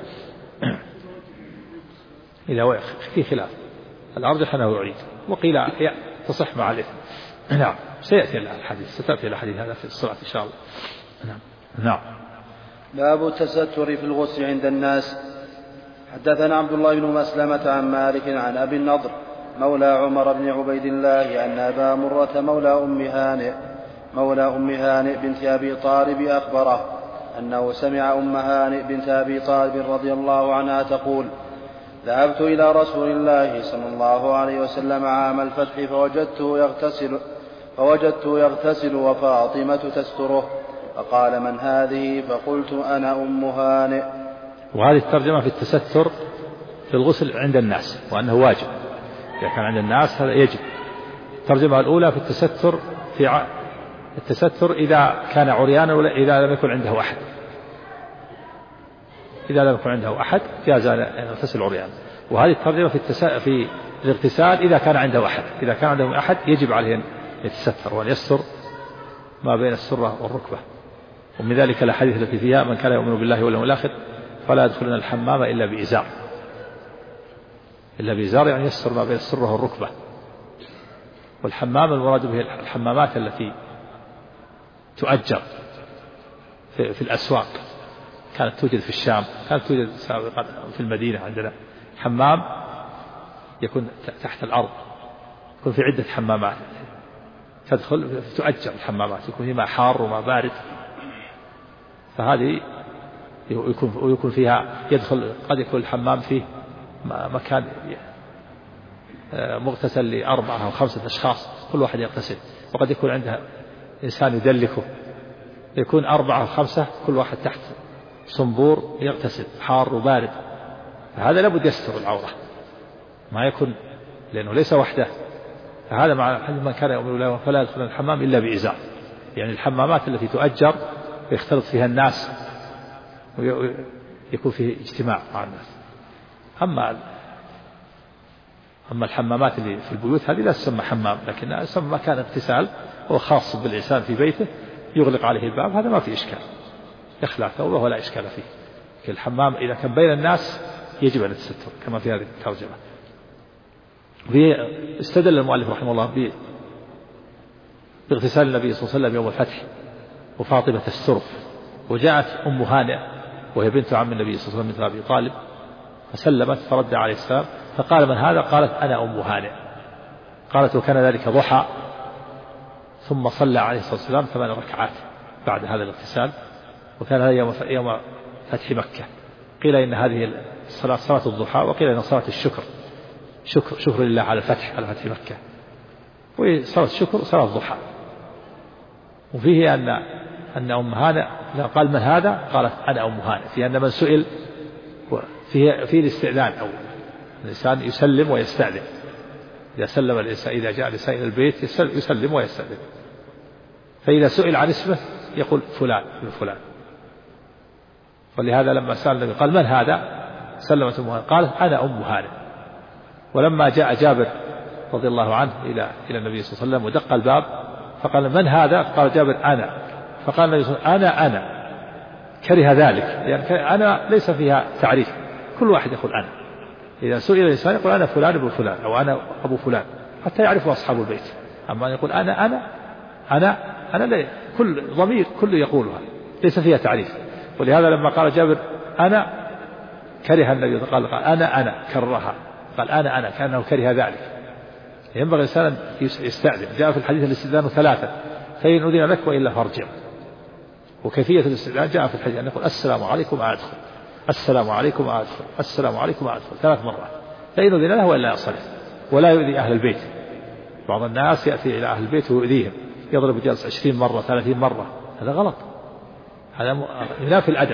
إذا في خلاف الأرجح أنه يعيد، وقيل تصح مع الإثم. نعم سيأتي الحديث، ستأتي الحديث هذا في الصلاة إن شاء الله. نعم. باب التستر في الغسل عند الناس. حدثنا عبد الله بن مسلمة عن مالك عن أبي النضر مولى عمر بن عبيد الله أن أبا مرة مولى أم هانئ بنت أبي طالب أخبره أنه سمع أم هانئ بنت أبي طالب رضي الله عنها تقول: ذهبت إلى رسول الله صلى الله عليه وسلم عام الفتح فوجدته يغتسل وفاطمة تستره، فقال: من هذه؟ فقلت: أنا أم هانئ. وهذه الترجمة في التستر في الغسل عند الناس، وأنه واجب إذا كان عند الناس هذا يجب. الترجمة الأولى في التستر إذا كان عريانا ولا إذا لم يكن عنده أحد. إذا لم يكن عنده أحد جاز أن يغتسل عريانا. وهذه الترجمة في الاغتسال إذا كان عنده أحد. إذا كان عنده أحد يجب عليه أن يتستر وأن يستر ما بين السرة والركبة. ومن ذلك الحديث التي فيها: من كان يؤمن بالله واليوم الآخر فلا يدخلن الحمام إلا بإزار. إلا بإزار يعني يستر ما بين السرة والركبة. والحمام المراد به الحمامات التي تؤجر في الأسواق، كانت توجد في الشام، كانت توجد سابقا في المدينة. عندنا حمام يكون تحت الأرض، يكون في عدة حمامات تدخل تؤجر الحمامات، يكون فيها حار وما بارد. فهذه يكون فيها يدخل، قد يكون الحمام فيه مكان مغتسل لأربعة أو خمسة أشخاص كل واحد يغتسل، وقد يكون عنده إنسان يدلكه، يكون أربعة أو خمسة كل واحد تحت صنبور يغتسل حار وبارد. فهذا لابد يستر العورة، ما يكون لأنه ليس وحده. فهذا مع من كان يؤمن بالله فلا يدخل الحمام إلا بإزار، يعني الحمامات التي تؤجر ويختلط فيها الناس ويكون فيه اجتماع مع الناس. أما الحمامات اللي في البيوت هذه لا تسمى حمام، لكنها تسمى مكان اغتسال هو خاص بالإنسان في بيته، يغلق عليه الباب، هذا ما في إشكال، يخلع ثوبه ولا إشكال فيه. الحمام إذا كان بين الناس يجب أن يتستر كما في هذه الترجمة. استدل المؤلف رحمه الله باغتسال النبي صلى الله عليه وسلم يوم الفتح وفاطمة تستره. وجاءت أم هانئ وهي بنت عم النبي صلى الله عليه وسلم بنت أبي طالب فسلمت، فرد عليه السلام فقال: من هذا؟ قالت: أنا أم هانئ. قالت: وكان ذلك ضحى، ثم صلى عليه الصلاة والسلام 8 ركعات بعد هذا الاغتسال، وكان هذا يوم فتح مكة. قيل إن هذه الصلاة صلاة الضحى، وقيل إن صلاة الشكر، شكر لله على الفتح، على فتح مكة. وصلاة الشكر صلاة الضحى. وفيه أن أم هانئ قال: من هذا؟ قالت: أنا أم هانئ، في أن من سئل فيه الاستئذان، أو الإنسان يسلم ويستأذن. إذا سلم الإنسان، إذا جاء الإنسان إلى البيت يسلم ويستأذن. فإذا سئل عن اسمه يقول: فلان ابن فلان. ولهذا لما سأل النبي قال: من هذا؟ سلمت أم هانئ قالت: أنا أم هانئ. ولما جاء جابر رضي الله عنه إلى النبي صلى الله عليه وسلم ودق الباب فقال: من هذا؟ قال جابر: أنا. فقال النبي صلى الله عليه وسلم: أنا. كره ذلك، يعني أنا ليس فيها تعريف، كل واحد يقول أنا. إذا سئل الإنسان يقول: أنا فلان ابن فلان، أو أنا أبو فلان، حتى يعرفوا أصحاب البيت. أما أن يقول أنا لا، كل ضمير كل يقولها ليس فيها تعريف. ولهذا لما قال جابر أنا كره النبي، قال أنا كررها، قال أنا كأنه كره ذلك. ينبغي الإنسان يستأذن. جاء في الحديث الاستئذان 3، فإن أذن لك وإلا فارجع. وكيفية الاستئذان جاء في الحديث أن يقول: السلام عليكم أدخل، السلام عليكم أدخل، السلام عليكم أدخل 3 مرات، فإن أذن له وإلا ينصرف، ولا يؤذي أهل البيت. بعض الناس يأتي إلى أهل البيت ويؤذيهم، يضرب جالس 20 مرة 30 مرة، هذا غلط، هذا ينافي الأدب.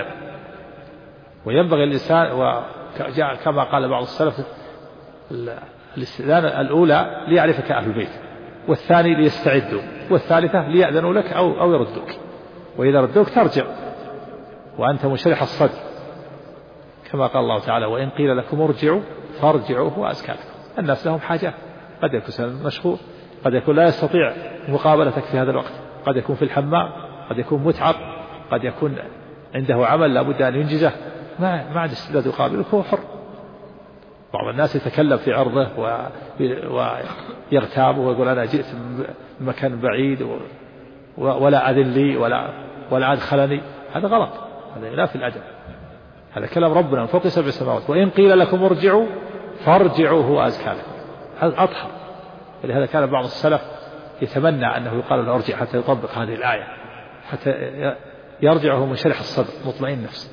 وينبغي الإنسان، وجاء كما قال بعض السلف: الاستئذان الأولى ليعرفك أهل البيت، والثاني ليستعدوا، والثالثة ليأذنوا لك أو يردوك، وإذا ردوك ترجع، وأنت منشرح الصدر، كما قال الله تعالى وإن قيل لكم ارجعوا فارجعوا هو أزكى لكم. الناس لهم حاجات، قد يكون مشغول، قد يكون لا يستطيع مقابلتك في هذا الوقت، قد يكون في الحمام، قد يكون متعب، قد يكون عنده عمل لا بد أن ينجزه، ما عاد استعداد يقابلك، هو حر. بعض الناس يتكلم في عرضه ويغتاب ويقول أنا جئت من مكان بعيد ولا أذن لي ولا أدخلني، هذا غلط، هذا ينافي الأدب. هذا كلام ربنا من فوق 7 سماوات، وإن قيل لكم ارجعوا فارجعوا هو أزكى لكم، هذا أطهر. ولهذا كان بعض السلف يتمنى أنه يقال له ارجع حتى يطبق هذه الآية، حتى يرجع وهو منشرح الصدر مطمئن نفسه.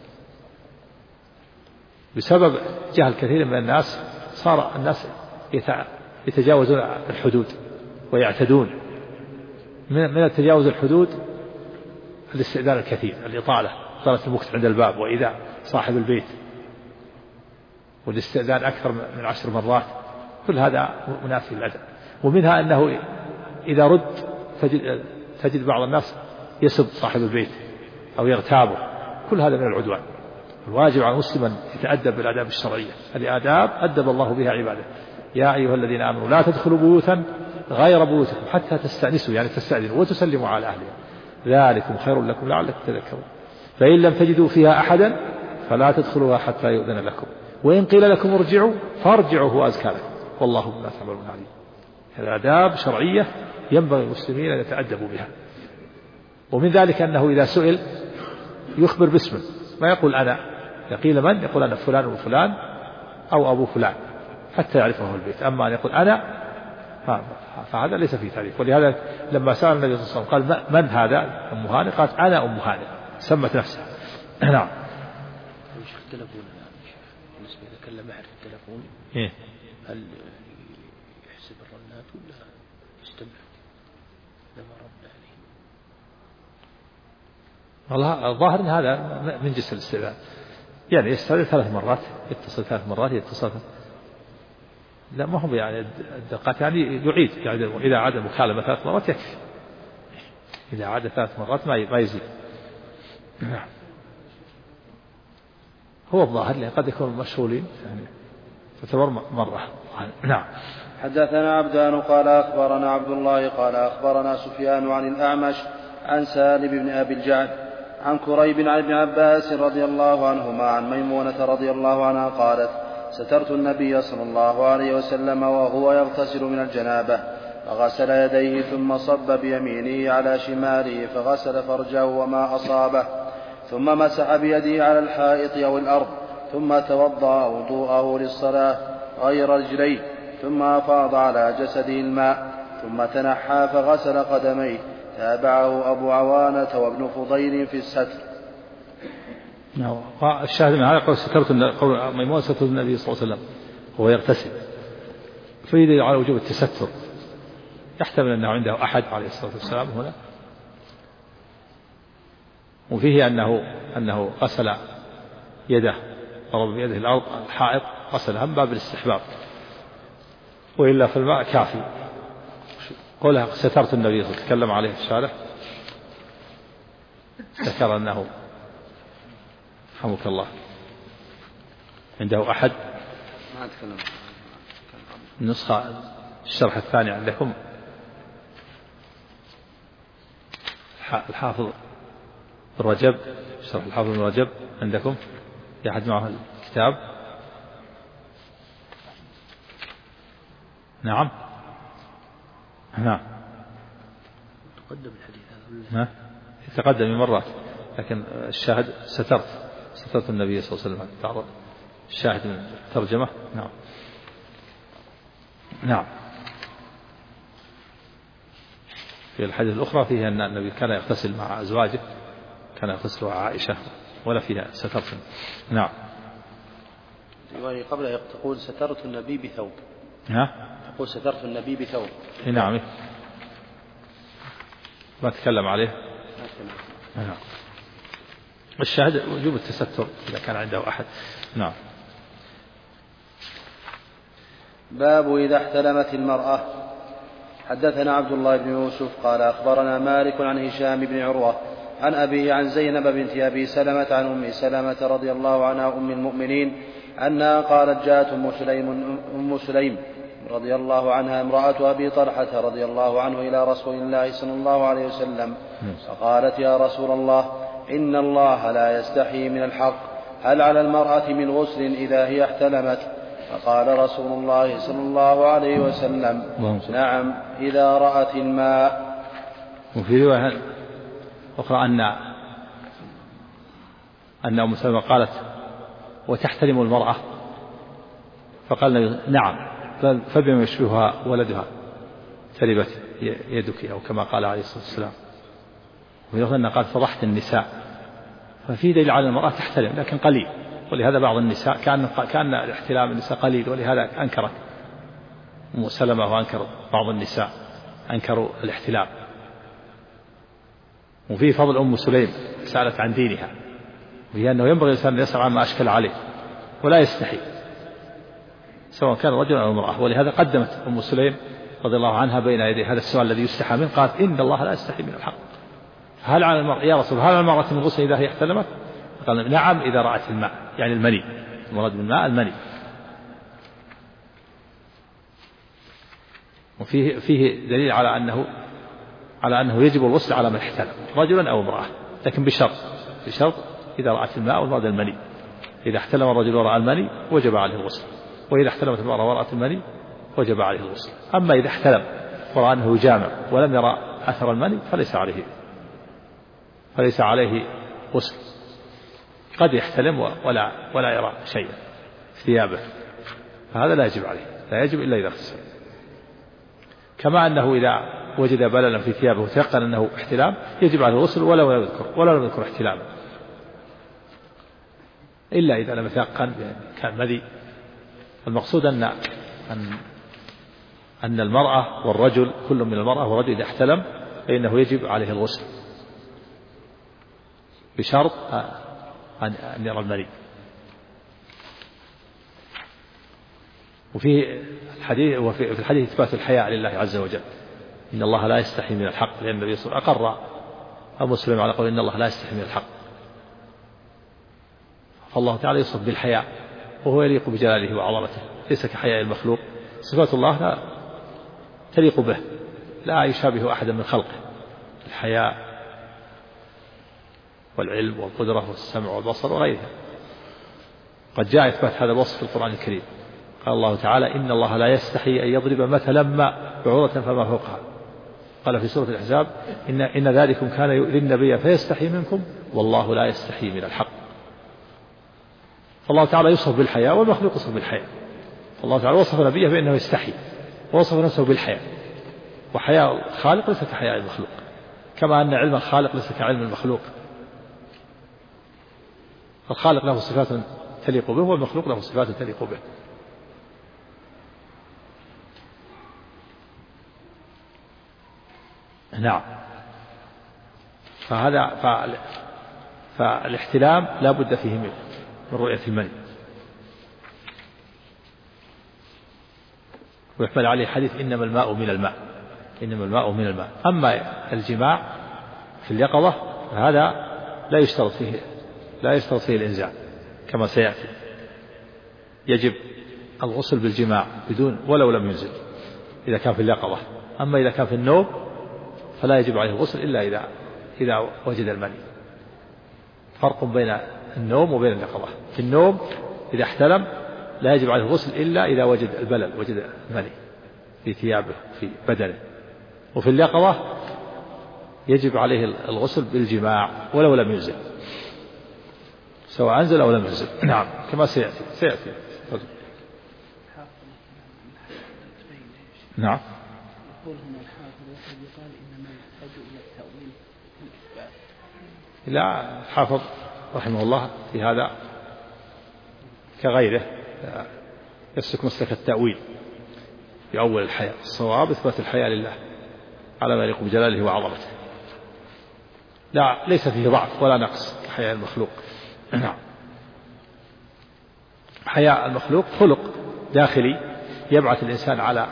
بسبب جهل كثير من الناس صار الناس يتجاوزون الحدود ويعتدون. من التجاوز الحدود الاستئذان الكثير، الإطالة المكث عند الباب وإذا صاحب البيت، والاستئذان أكثر من 10 مرات، كل هذا منافي للأدب. ومنها أنه إذا رد تجد بعض الناس يسب صاحب البيت أو يغتابه، كل هذا من العدوان. الواجب على المسلم أن يتأدب بالآداب الشرعية، هذه آداب أدب الله بها عباده. يا أيها الذين آمنوا لا تدخلوا بيوتا غير بيوتكم حتى تستأنسوا، يعني تستأذنوا وتسلموا على أهلها، ذلكم خير لكم لعلكم تذكرون. فإن لم تجدوا فيها أحدا فلا تدخلوها حتى يؤذن لكم، وإن قيل لكم ارجعوا فارجعوا هو أزكى لكم والله بما تعملون عليم. هذه آداب شرعية ينبغي المسلمين أن يتأدبوا بها. ومن ذلك أنه إذا سئل يخبر باسمه، ما يقول أنا، قيل من، يقول أنا فلان وفلان أو أبو فلان حتى يعرفه البيت. أما أن يقول أنا فهذا ليس فيه تعريف. ولهذا لما سأل النبي صلى الله عليه وسلم قال من هذا أم هانئ، قالت أنا أم هانئ، سمت نفسها. نعم. وش التلفون بالنسبة إذا كلم أحد في التلفون هل يحسب الرنات ولا يستمع لما رد عليه؟ والله الظاهر أن هذا من جنس الاستئذان، يعني يستأذن 3 مرات، يتصل 3 مرات، يتصل لا ما هو يعني الدقات، يعني يعيد، يعني إذا عاد المكالمة 3 مرات يكفي، إذا عاد 3 مرات ما يزيد. نعم. هو الظاهر لأن قد يكون مشغولين، يعني تعتبر مرة. نعم. حدثنا عبدان قال أخبرنا عبد الله قال أخبرنا سفيان عن الأعمش عن سالم بن أبي الجعد عن كريب عن ابن عباس رضي الله عنهما عن ميمونة رضي الله عنها قالت سترت النبي صلى الله عليه وسلم وهو يغتسل من الجنابة فغسل يديه ثم صب بيمينه على شماله فغسل فرجه وما أصابه ثم مسح بيده على الحائط أو الأرض ثم توضأ وضوءه للصلاة غير رجليه ثم أفاض على جسده الماء ثم تنحى فغسل قدميه. تابعه أبو عوانة وابن فضيل في الستر. الشاهد من هذا قول ميمونة سترت النبي صلى الله عليه وسلم وهو يغتسل، فيدل على وجوب التستر. يحتمل أنه عنده أحد عليه الصلاة والسلام هنا، وفيه أنه غسل يده، ضرب بيده الأرض الحائط، غسلها من باب الاستحباب، وإلا في الماء كافي. قولها سترت النبي صلى الله عليه وسلم تكلم عليه الشارح، ذكر أنه رحمك الله عنده أحد. ما أتكلم. النسخة الشرح الثاني عندكم الحافظ الرجب، شرح الحافظ بن رجب عندكم، في أحد معه الكتاب؟ نعم. تقدم الحديث هذا يتقدم من مرات، لكن الشاهد سترت النبي صلى الله عليه وسلم تعرض الشاهد من الترجمة. نعم. في الحديث الأخرى فيها أن النبي كان يغتسل مع أزواجه، كان يغتسل مع عائشة، ولا فيها سترت. نعم. قبل تقول سترت النبي بثوب. تقول سترت النبي بثوب. نعم. ما تكلم عليه. نعم. الشاهد وجوب التستر إذا كان عنده أحد. نعم. باب إذا احتلمت المرأة. حدثنا عبد الله بن يوسف قال أخبرنا مالك عن هشام بن عروة عن أبي عن زينب بنت أبي سلمة عن أم سلمة رضي الله عنها أم المؤمنين أنها قالت جاءت أم سليم رضي الله عنها امرأة أبي طلحة رضي الله عنه إلى رسول الله صلى الله عليه وسلم فقالت يا رسول الله إن الله لا يستحي من الحق هل على المرأة من غسل إذا هي احتلمت؟ فقال رسول الله صلى الله عليه وسلم نعم إذا رأت الماء. وفي رواية أخرى أن أم سلمة قالت وتحتلم المرأة؟ فقال نعم فبما يشبهها ولدها تربت يدك أو كما قال عليه الصلاة والسلام. ويظن أنها قال فضحت النساء، ففي دليل على المرأة تحتلم لكن قليل، ولهذا بعض النساء كان الاحتلام النساء قليل، ولهذا أنكرت أم سلمة وأنكر بعض النساء أنكروا الاحتلام. وفيه فضل أم سليم سألت عن دينها، وهي أنه ينبغي الإنسان أن يسأل عما أشكل عليه ولا يستحي سواء كان رجلا أو امرأة. ولهذا قدمت أم سليم رضي الله عنها بين يدي هذا السؤال الذي يستحى منه، قالت إن الله لا يستحي من الحق هل على المرأة يا رسول هل على المرأة من غسل إذا هي احتلمت؟ قال نعم إذا رأت الماء، يعني المني، المراد بالماء المني. وفيه دليل على أنه يجب الغسل على من احتلم رجلا أو امرأة، لكن بشرط إذا رأت الماء والمراد المني. إذا احتلم الرجل ورأى المني وجب عليه الغسل، وإذا احتلمت المرأة ورأت المني وجب عليه الغسل. أما إذا احتلم ورأى أنه يجامع ولم يرى أثر المني فليس عليه غسل. قد يحتلم ولا يرى شيئا في ثيابه، فهذا لا يجب عليه، لا يجب إلا إذا اغتسل. كما أنه إذا وجد بللا في ثيابه وتيقن أنه احتلام يجب عليه الغسل ولو لم يذكر احتلاما، إلا إذا لم يتيقن كان مذي. المقصود أن المرأة والرجل كل من المرأة والرجل إذا احتلم فإنه يجب عليه الغسل بشرط أن يرى المني. وفي الحديث إثبات الحياء لله عز وجل، إن الله لا يستحي من الحق، لأن النبي صلى الله عليه وسلم أقر أبو سليم على قول إن الله لا يستحي من الحق. فالله تعالى يوصف بالحياء وهو يليق بجلاله وعظمته، ليس كحياء المخلوق. صفات الله لا تليق به، لا يشابه أحدا من خلقه، الحياء والعلم والقدرة والسمع والبصر وغيرها. قد جاء إثبات هذا الوصف في القرآن الكريم، قال الله تعالى إن الله لا يستحي أن يضرب مثلا ما بعوضة فما فوقها. قال في سورة الأحزاب إن ذلكم كان يؤذي النبي فيستحي منكم والله لا يستحي من الحق. فالله تعالى يوصف بالحياء والمخلوق يوصف بالحياء. الله تعالى وصف نبيه بأنه يستحي ووصف نفسه بالحياء، وحياء الخالق ليس كحياء المخلوق، كما أن علم الخالق ليس كعلم المخلوق. الخالق له صفات تليق به والمخلوق له صفات تليق به. نعم. فالاحتلام لا بد فيه من رؤية المني. ويحمل عليه حديث إنما الماء من الماء، إنما الماء من الماء. أما الجماع في اليقظة فهذا لا يشترط فيه الإنزال كما سيأتي، يجب الغسل بالجماع بدون ولو لم ينزل إذا كان في اليقظة. أما إذا كان في النوم فلا يجب عليه الغسل إلا إذا وجد المني. فرق بين النوم وبين اليقظة. في النوم إذا احتلم لا يجب عليه الغسل إلا إذا وجد البلل، وجد المني في ثيابه في بدنه. وفي اليقظة يجب عليه الغسل بالجماع ولو لم ينزل، سواء أنزل أو لم ينزل. نعم كما سيأتي. نعم. يقول هنا الحافظ يقال إنما يحتاج إلى التأويل في الإثبات. لا، الحافظ رحمه الله في هذا كغيره يسلك مسلك التأويل في أول الحياة. الصواب إثبات الحياة لله على ما يليق بجلاله وعظمته، لا ليس فيه ضعف ولا نقص كحياء المخلوق. نعم. حياء المخلوق خلق داخلي يبعث الإنسان على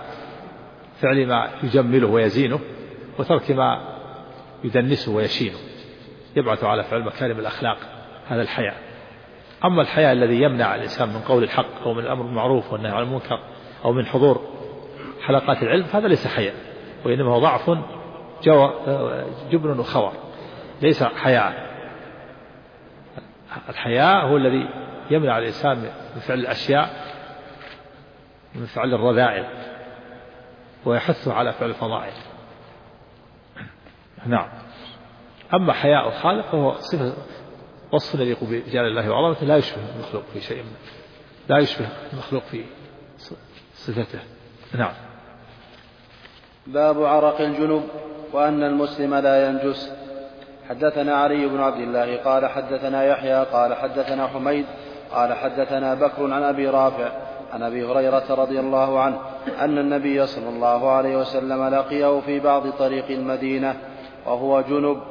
فعل ما يجمله ويزينه وترك ما يدنسه ويشينه. يبعث على فعل مكارم الأخلاق، هذا الحياء. أما الحياء الذي يمنع الإنسان من قول الحق أو من الأمر بالمعروف والنهي عن المنكر أو من حضور حلقات العلم، هذا ليس حياء، وإنما هو ضعف جبن وخور، ليس حياء. الحياء هو الذي يمنع الإنسان من فعل الأشياء، من فعل الرذائل، ويحثه على فعل الفضائل. نعم. أما حياء الخالق فهو صفة وصف يليق بجلال الله وعظمته، لا يشبه المخلوق في شيء منه، لا يشبه المخلوق في صفته. نعم. باب عرق الجنب وأن المسلم لا ينجس. حدثنا علي بن عبد الله قال حدثنا يحيى قال حدثنا حميد قال حدثنا بكر عن أبي رافع عن أبي هريرة رضي الله عنه أن النبي صلى الله عليه وسلم لقيه في بعض طريق المدينة وهو جنب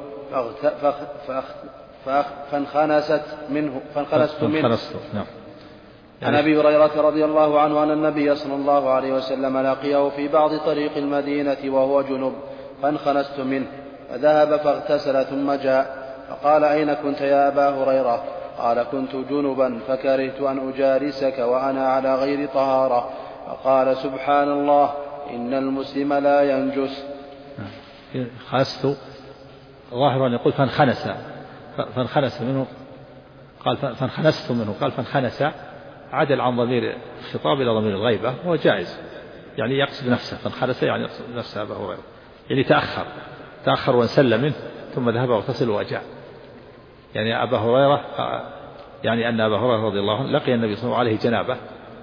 فانخنست منه. نعم. عن أبي هريرة رضي الله عنه أن النبي صلى الله عليه وسلم لقيه في بعض طريق المدينة وهو جنب فانخنست منه، فذهب فاغتسل ثم جاء فقال أين كنت يا أبا هريرة؟ قال كنت جنبا فكرهت أن أجالسك وأنا على غير طهارة. فقال سبحان الله إن المسلم لا ينجس. خنست ظاهر أن يقول فانخنس منه، قال فانخنست منه، قال فانخنس، عدل عن ضمير الخطاب إلى ضمير الغيبة، وهو جائز، يعني يقصد نفسه. فانخنس يعني يقصد نفسه أبا هريرة، يعني تأخر وانسل منه ثم ذهب واغتسل وجاء. يعني أبا هريرة، يعني أن أبا هريرة رضي الله عنه لقي النبي صلى الله عليه جنابه،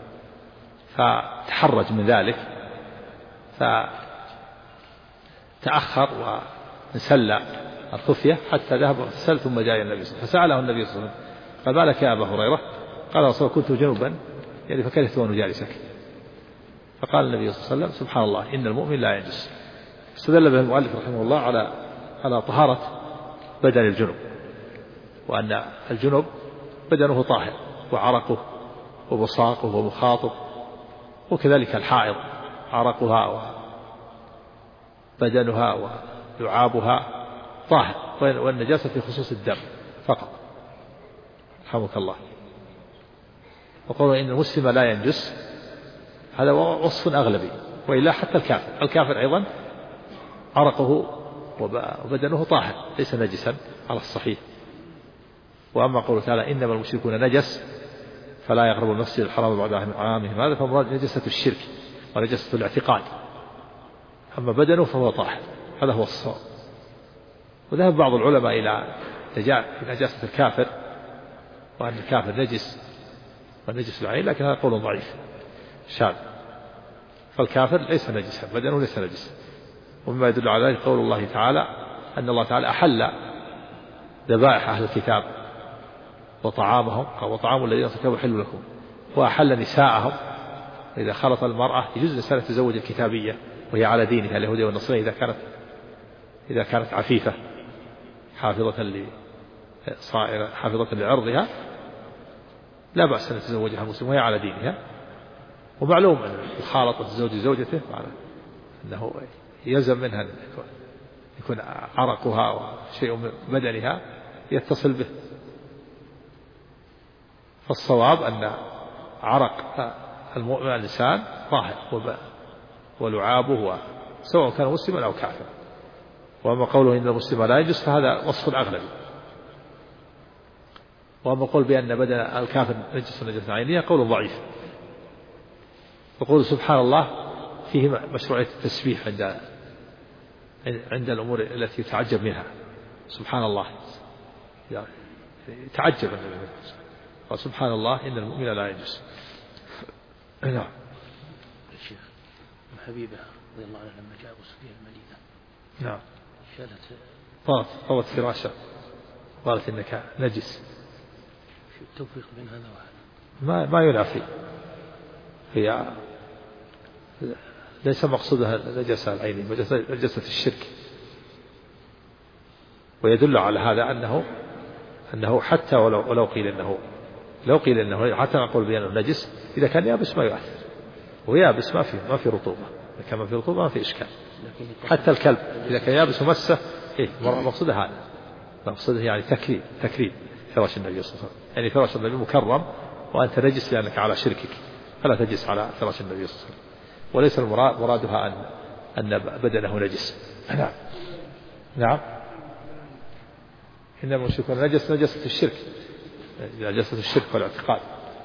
فتحرج من ذلك فتأخر وانسل الخفية حتى ذهب واغتسل ثم جاء النبي صلى الله عليه وسلم، فسأله النبي صلى الله عليه وسلم قال ما لك يا أبا هريرة؟ قال رسول كنت جنبا يعني فكرهت أن أجالسك. فقال النبي صلى الله عليه وسلم سبحان الله إن المؤمن لا ينجس. استدل به المؤلف رحمه الله على طهارة بدن الجنب، وأن الجنب بدنه طاهر، وعرقه وبصاقه ومخاطه، وكذلك الحائض عرقها وبدنها ولعابها طاهر، والنجاسة في خصوص الدم فقط. رحمك الله. وقالوا إن المسلم لا ينجس، هذا وصف أغلبي، وإلا حتى الكافر أيضا عرقه وبدنه طاهر ليس نجسا على الصحيح. وأما قوله تعالى إنما المشركون نجس فلا يقربوا المسجد الحرام بعد عامهم هذا، فمراد نجسة الشرك ونجسة الاعتقاد. أما بدنه فهو طاهر، هذا هو الصواب. وذهب بعض العلماء إلى نجاسة الكافر، وأن الكافر نجس والنجس العين، لكن هذا قول ضعيف شاذ. فالكافر ليس نجسا، بدنه ليس نجسا. ومما يدل على ذلك قول الله تعالى أن الله تعالى أحل ذبائح أهل الكتاب وطعامهم، وطعام الذين كتبوا حل لكم، وأحل نساءهم إذا خلط المرأة يجوز الإنسان تزوج الكتابية وهي على دينها اليهودية والنصرانية إذا كانت عفيفة حافظة لعرضها، لا بأس أن تزوجها المسلم وهي على دينها. ومعلوم أن الخالط تزوج زوجته أنه يلزم منها أن يكون عرقها وشيء من بدنها يتصل به. فالصواب أن عرق المؤمن الإنسان طاهر ولعابه سواء كان مسلما أو كافرا. وأما قوله إن المسلم لا ينجس فهذا وصف أغلبي. وأما قول بأن بدن الكافر نجس نجسة عينية قول ضعيف. وقول سبحان الله فيه مشروعية التسبيح عند الأمور التي يتعجب منها. سبحان الله يعني يتعجب سبحان الله إن المؤمن لا ينجس. نعم. الشيخ حبيبة رضي الله عنها لما جاء وصفية المدينة نعم شالت طوت فراشة قالت إنك نجس. في التوفيق بين هذا وهذا ما ينافي، هي ليس مقصودها نجاسة العين، نجاسة الشرك. ويدل على هذا أنه حتى ولو قيل إنه حتى نقول بأنه نجس إذا كان يابس ما يؤثر، ويابس ما في رطوبة، إذا كان ما في رطوبة ما في إشكال. حتى الكلب إذا كان يابس ومسه مقصود هذا مقصده يعني تكريم فراش النبي صلى الله عليه وسلم، يعني فراش النبي مكرم وأنت نجس لأنك على شركك، فلا تجلس على فراش النبي صلى الله عليه وسلم. وليس مرادها أن بدنه نجس. نعم إنما المشركون نجسة الشرك، نجسة الشرك والاعتقاد.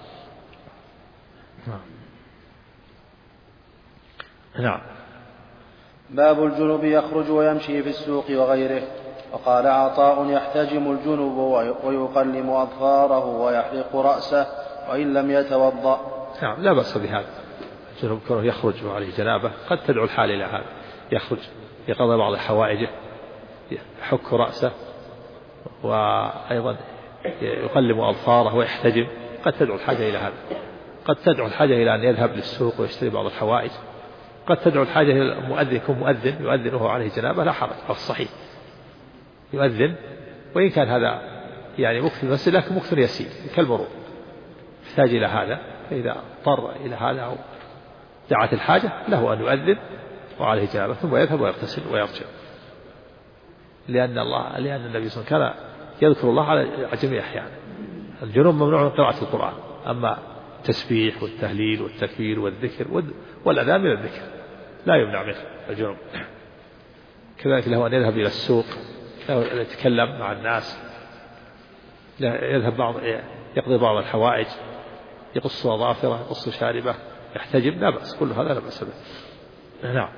نعم. باب الجنب يخرج ويمشي في السوق وغيره. وقال عطاء: يحتجم الجنب ويقلم أظفاره ويحلق رأسه وإن لم يتوضأ. نعم لا بأس بهذا. الجنب كونه يخرج وعليه جنابه قد تدعو الحال إلى هذا، يخرج يقضي بعض حوائجه، يحك رأسه، وأيضا يقلم أظفاره ويحتجم، قد تدعو الحاجة إلى هذا. قد تدعو الحاجة إلى أن يذهب للسوق ويشتري بعض الحوائج، قد تدعو الحاجة إلى المؤذن، يكون مؤذن يؤذن وهو عليه جنابه لا حرج، أو الصحيح يؤذن، وإن كان هذا يعني مكث المسجد لكن مكث يسير كالمرور، يحتاج إلى هذا، فإذا اضطر إلى هذا أو دعت الحاجة له أن يؤذن وعليه جنابه ثم يذهب ويغتسل ويرجع، لأن النبي صلى الله عليه وسلم كان يذكر الله على جميع أحيان. الجنوب ممنوع من قراءة القرآن، أما التسبيح والتهليل والتكبير والذكر والأذان من الذكر لا يمنع منه الجنوب. كذلك له أن يذهب إلى السوق، له أن يتكلم مع الناس، يذهب يقضي بعض الحوائج، يقص أظافره، يقص شاربه، يحتجب، لا بأس، كل هذا لا بأس به. نعم.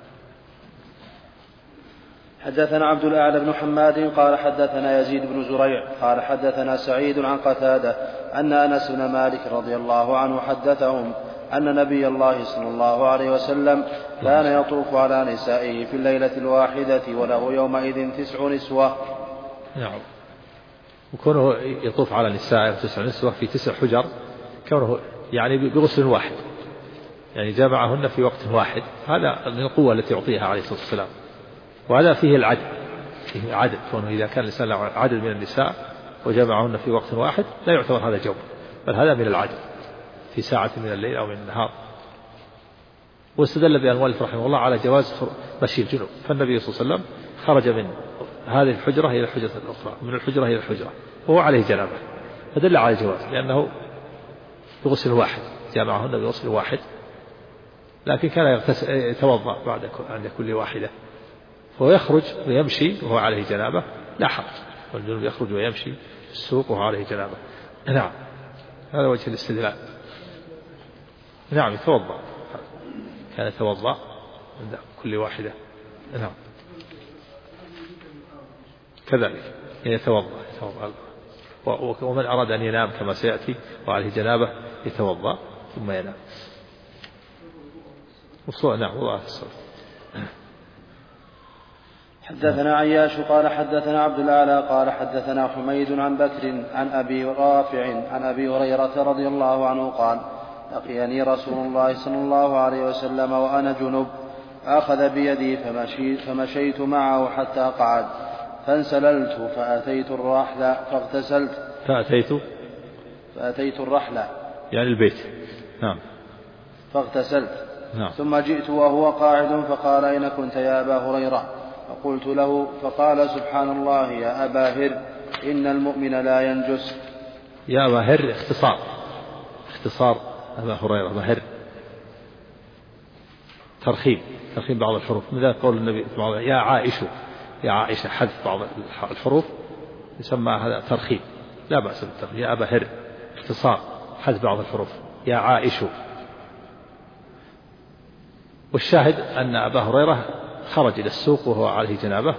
حدثنا عبد الأعلى بن حماد قال حدثنا يزيد بن زريع قال حدثنا سعيد عن قتادة أن أنس بن مالك رضي الله عنه حدثهم أن نبي الله صلى الله عليه وسلم كان يطوف على نسائه في الليلة الواحدة وله يومئذ 9 نسوة. نعم. وكونه يطوف على نسائه 9 نسوة في 9 حجر، كونه يعني بغسل واحد، يعني جمعهن في وقت واحد، هذا من القوة التي يعطيها عليه الصلاة والسلام. وهذا فيه العدل، فيه عدل، كونه إذا كان الإنسان عدل من النساء وجمعهن في وقت واحد لا يعتبر هذا جور، بل هذا من العدل في ساعة من الليل أو من النهار. واستدل بها المؤلف رحمه الله على جواز مشي الجنوب، فالنبي صلى الله عليه وسلم خرج من هذه الحجرة إلى الحجرة الأخرى، من الحجرة إلى الحجرة وهو عليه جنابه، فدل على الجواز لأنه بغسل واحد، جمعهن بغسل واحد، لكن كان يتوضأ عند كل واحدة، فهو يخرج ويمشي وهو عليه جنابه لا حرج، والجنوب يخرج ويمشي في السوق وهو عليه جنابه. نعم، هذا وجه الاستدلال. نعم يتوضأ، كان يتوضأ عند كل واحدة. نعم كذلك يتوضأ. ومن أراد أن ينام كما سيأتي وعليه جنابه يتوضأ ثم ينام. نعم وضع الصلاة. حدثنا عياش قال حدثنا عبد الأعلى قال حدثنا حميد عن بكر عن أبي رافع عن أبي هريرة رضي الله عنه قال: لقيني رسول الله صلى الله عليه وسلم وأنا جنب، أخذ بيدي فمشيت معه حتى قعد، فانسللت فأتيت الرحل فاغتسلت. فأتيت الرحل يعني البيت. نعم. فاغتسلت. نعم. ثم جئت وهو قاعد فقال: أين كنت يا أبا هريرة؟ فقلت له، فقال: سبحان الله يا أبا هر، إن المؤمن لا ينجس. يا أبا هر اختصار أبا هريرة، أبا هر ترخيم بعض الحروف، من ذلك قول النبي يا عائشة حذف بعض الحروف يسمى هذا ترخيم، لا بأس بالترخيم. يا أبا هر اختصار حذف بعض الحروف، يا عائشة. والشاهد أن أبا هريرة خرج إلى السوق وهو عليه جنابه.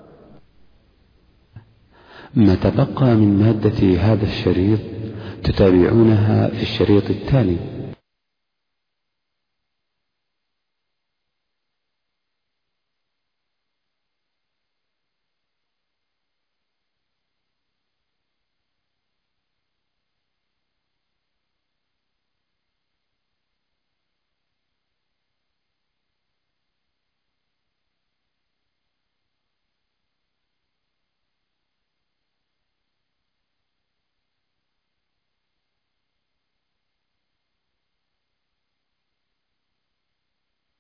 ما تبقى من مادة هذا الشريط تتابعونها في الشريط التالي.